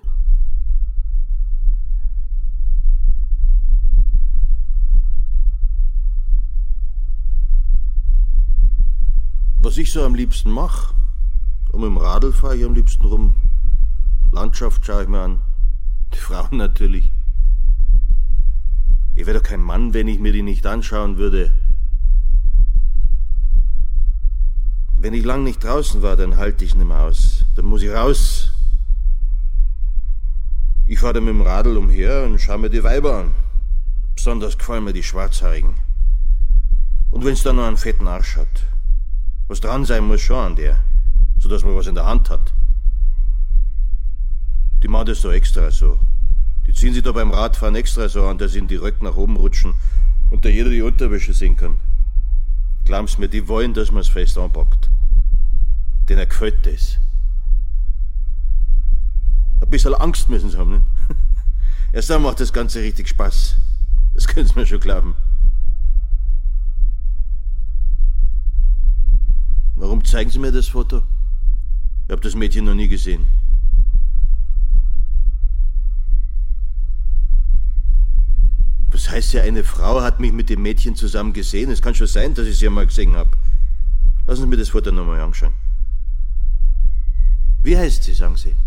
Was ich so am liebsten mache, und mit dem Radl fahre ich am liebsten rum. Landschaft schaue ich mir an. Die Frauen natürlich. Ich wäre doch kein Mann, wenn ich mir die nicht anschauen würde. Wenn ich lang nicht draußen war, dann halte ich nicht mehr aus. Dann muss ich raus. Ich fahre dann mit dem Radl umher und schaue mir die Weiber an. Besonders gefallen mir die Schwarzhaarigen. Und wenn's dann noch einen fetten Arsch hat. Was dran sein muss schon an der, sodass man was in der Hand hat. Die machen das so extra so. Die ziehen sich da beim Radfahren extra so an, dass ihnen die Röcke nach oben rutschen und da jeder die Unterwäsche sehen kann. Glaub's mir, die wollen, dass man's fest anpackt. Denen gefällt das. Ein bisschen Angst müssen sie haben, ne? Erst dann macht das Ganze richtig Spaß. Das können Sie mir schon glauben. Warum zeigen Sie mir das Foto? Ich habe das Mädchen noch nie gesehen. Was heißt ja, eine Frau hat mich mit dem Mädchen zusammen gesehen? Es kann schon sein, dass ich sie einmal gesehen habe. Lassen Sie mir das Foto nochmal anschauen. Wie heißt sie, sagen Sie?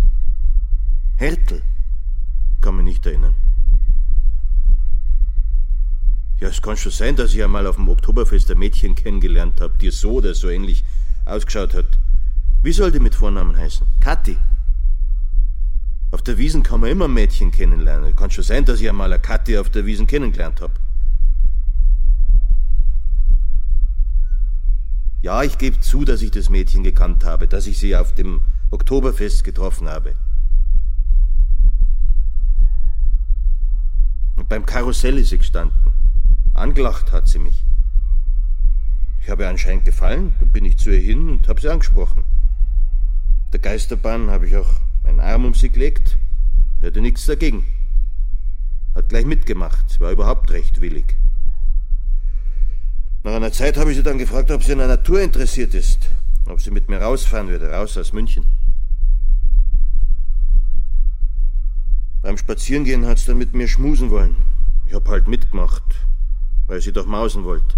Hertel? Ich kann mich nicht erinnern. Ja, es kann schon sein, dass ich einmal auf dem Oktoberfest ein Mädchen kennengelernt habe, die so oder so ähnlich ausgeschaut hat. Wie soll die mit Vornamen heißen? Kathi. Auf der Wiesn kann man immer ein Mädchen kennenlernen. Kann schon sein, dass ich einmal eine Kathi auf der Wiesn kennengelernt habe. Ja, ich gebe zu, dass ich das Mädchen gekannt habe, dass ich sie auf dem Oktoberfest getroffen habe. Und beim Karussell ist sie gestanden. Angelacht hat sie mich. Ich habe ihr anscheinend gefallen, dann bin ich zu ihr hin und habe sie angesprochen. Der Geisterbahn habe ich auch meinen Arm um sie gelegt. Sie hatte nichts dagegen. Hat gleich mitgemacht, war überhaupt recht willig. Nach einer Zeit habe ich sie dann gefragt, ob sie in der Natur interessiert ist, ob sie mit mir rausfahren würde, raus aus München. Beim Spazierengehen hat sie dann mit mir schmusen wollen. Ich habe halt mitgemacht, weil sie doch mausen wollte.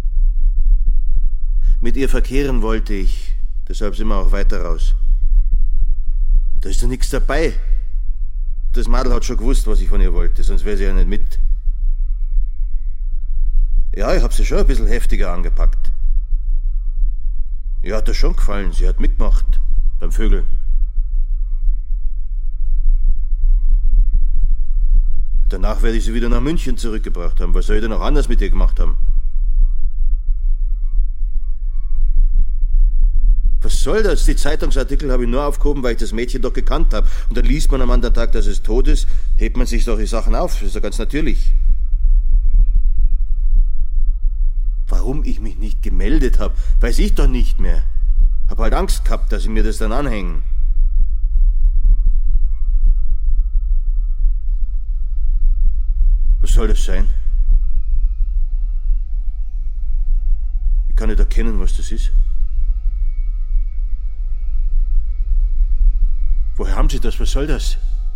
Mit ihr verkehren wollte ich, deshalb sind wir auch weiter raus. Da ist ja nichts dabei. Das Madel hat schon gewusst, was ich von ihr wollte, sonst wäre sie ja nicht mit. Ja, ich hab sie schon ein bisschen heftiger angepackt. Ihr hat das schon gefallen, sie hat mitgemacht beim Vögeln. Danach werde ich sie wieder nach München zurückgebracht haben. Was soll ich denn noch anders mit ihr gemacht haben? Was soll das? Die Zeitungsartikel habe ich nur aufgehoben, weil ich das Mädchen doch gekannt habe. Und dann liest man am anderen Tag, dass es tot ist, hebt man sich doch die Sachen auf. Das ist doch ganz natürlich. Warum ich mich nicht gemeldet habe, weiß ich doch nicht mehr. Hab halt Angst gehabt, dass sie mir das dann anhängen. Was soll das sein? Ich kann nicht erkennen, was das ist. Woher haben Sie das? Was soll das?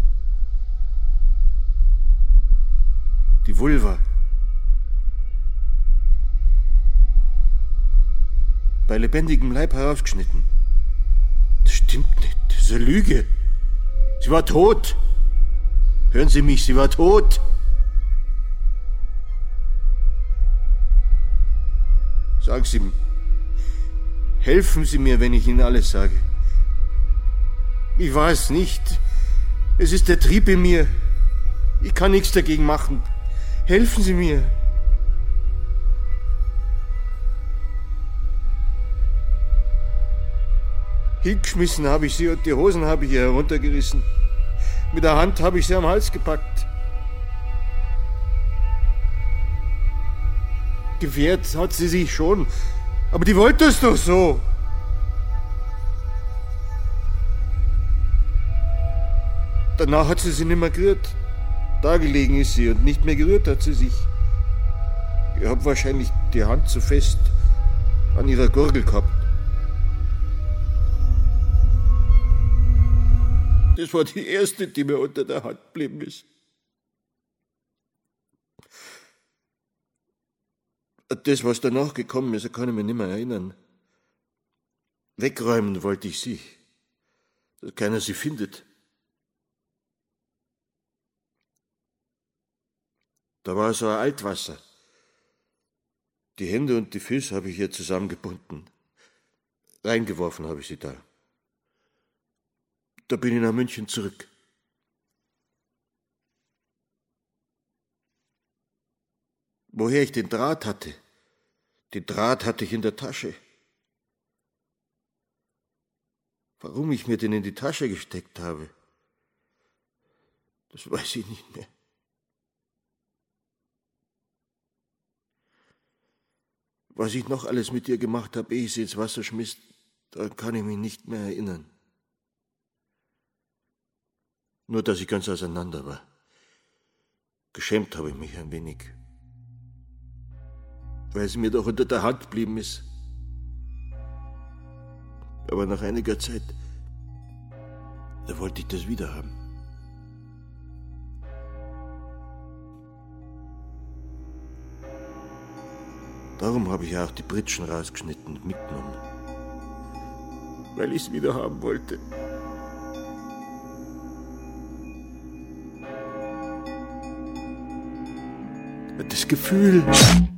Die Vulva. Bei lebendigem Leib herausgeschnitten. Das stimmt nicht. Das ist eine Lüge. Sie war tot. Hören Sie mich, sie war tot. Sagen Sie mir, helfen Sie mir, wenn ich Ihnen alles sage. Ich war es nicht. Es ist der Trieb in mir. Ich kann nichts dagegen machen. Helfen Sie mir. Hingeschmissen habe ich sie und die Hosen habe ich ihr heruntergerissen. Mit der Hand habe ich sie am Hals gepackt. Gewehrt hat sie sich schon, aber die wollte es doch so. Danach hat sie sich nicht mehr gerührt. Da gelegen ist sie und nicht mehr gerührt hat sie sich. Ich habe wahrscheinlich die Hand zu fest an ihrer Gurgel gehabt. Das war die erste, die mir unter der Hand geblieben ist. Das, was danach gekommen ist, kann ich mich nicht mehr erinnern. Wegräumen wollte ich sie, dass keiner sie findet. Da war so ein Altwasser. Die Hände und die Füße habe ich ihr zusammengebunden. Reingeworfen habe ich sie da. Da bin ich nach München zurück. Woher ich den Draht hatte? Den Draht hatte ich in der Tasche. Warum ich mir den in die Tasche gesteckt habe, das weiß ich nicht mehr. Was ich noch alles mit ihr gemacht habe, ehe ich sie ins Wasser schmiss, daran kann ich mich nicht mehr erinnern. Nur, dass ich ganz auseinander war. Geschämt habe ich mich ein wenig. Weil sie mir doch unter der Hand geblieben ist. Aber nach einiger Zeit, da wollte ich das wieder haben. Darum habe ich ja auch die Pritschen rausgeschnitten und mitgenommen. Weil ich es wieder haben wollte. Das Gefühl.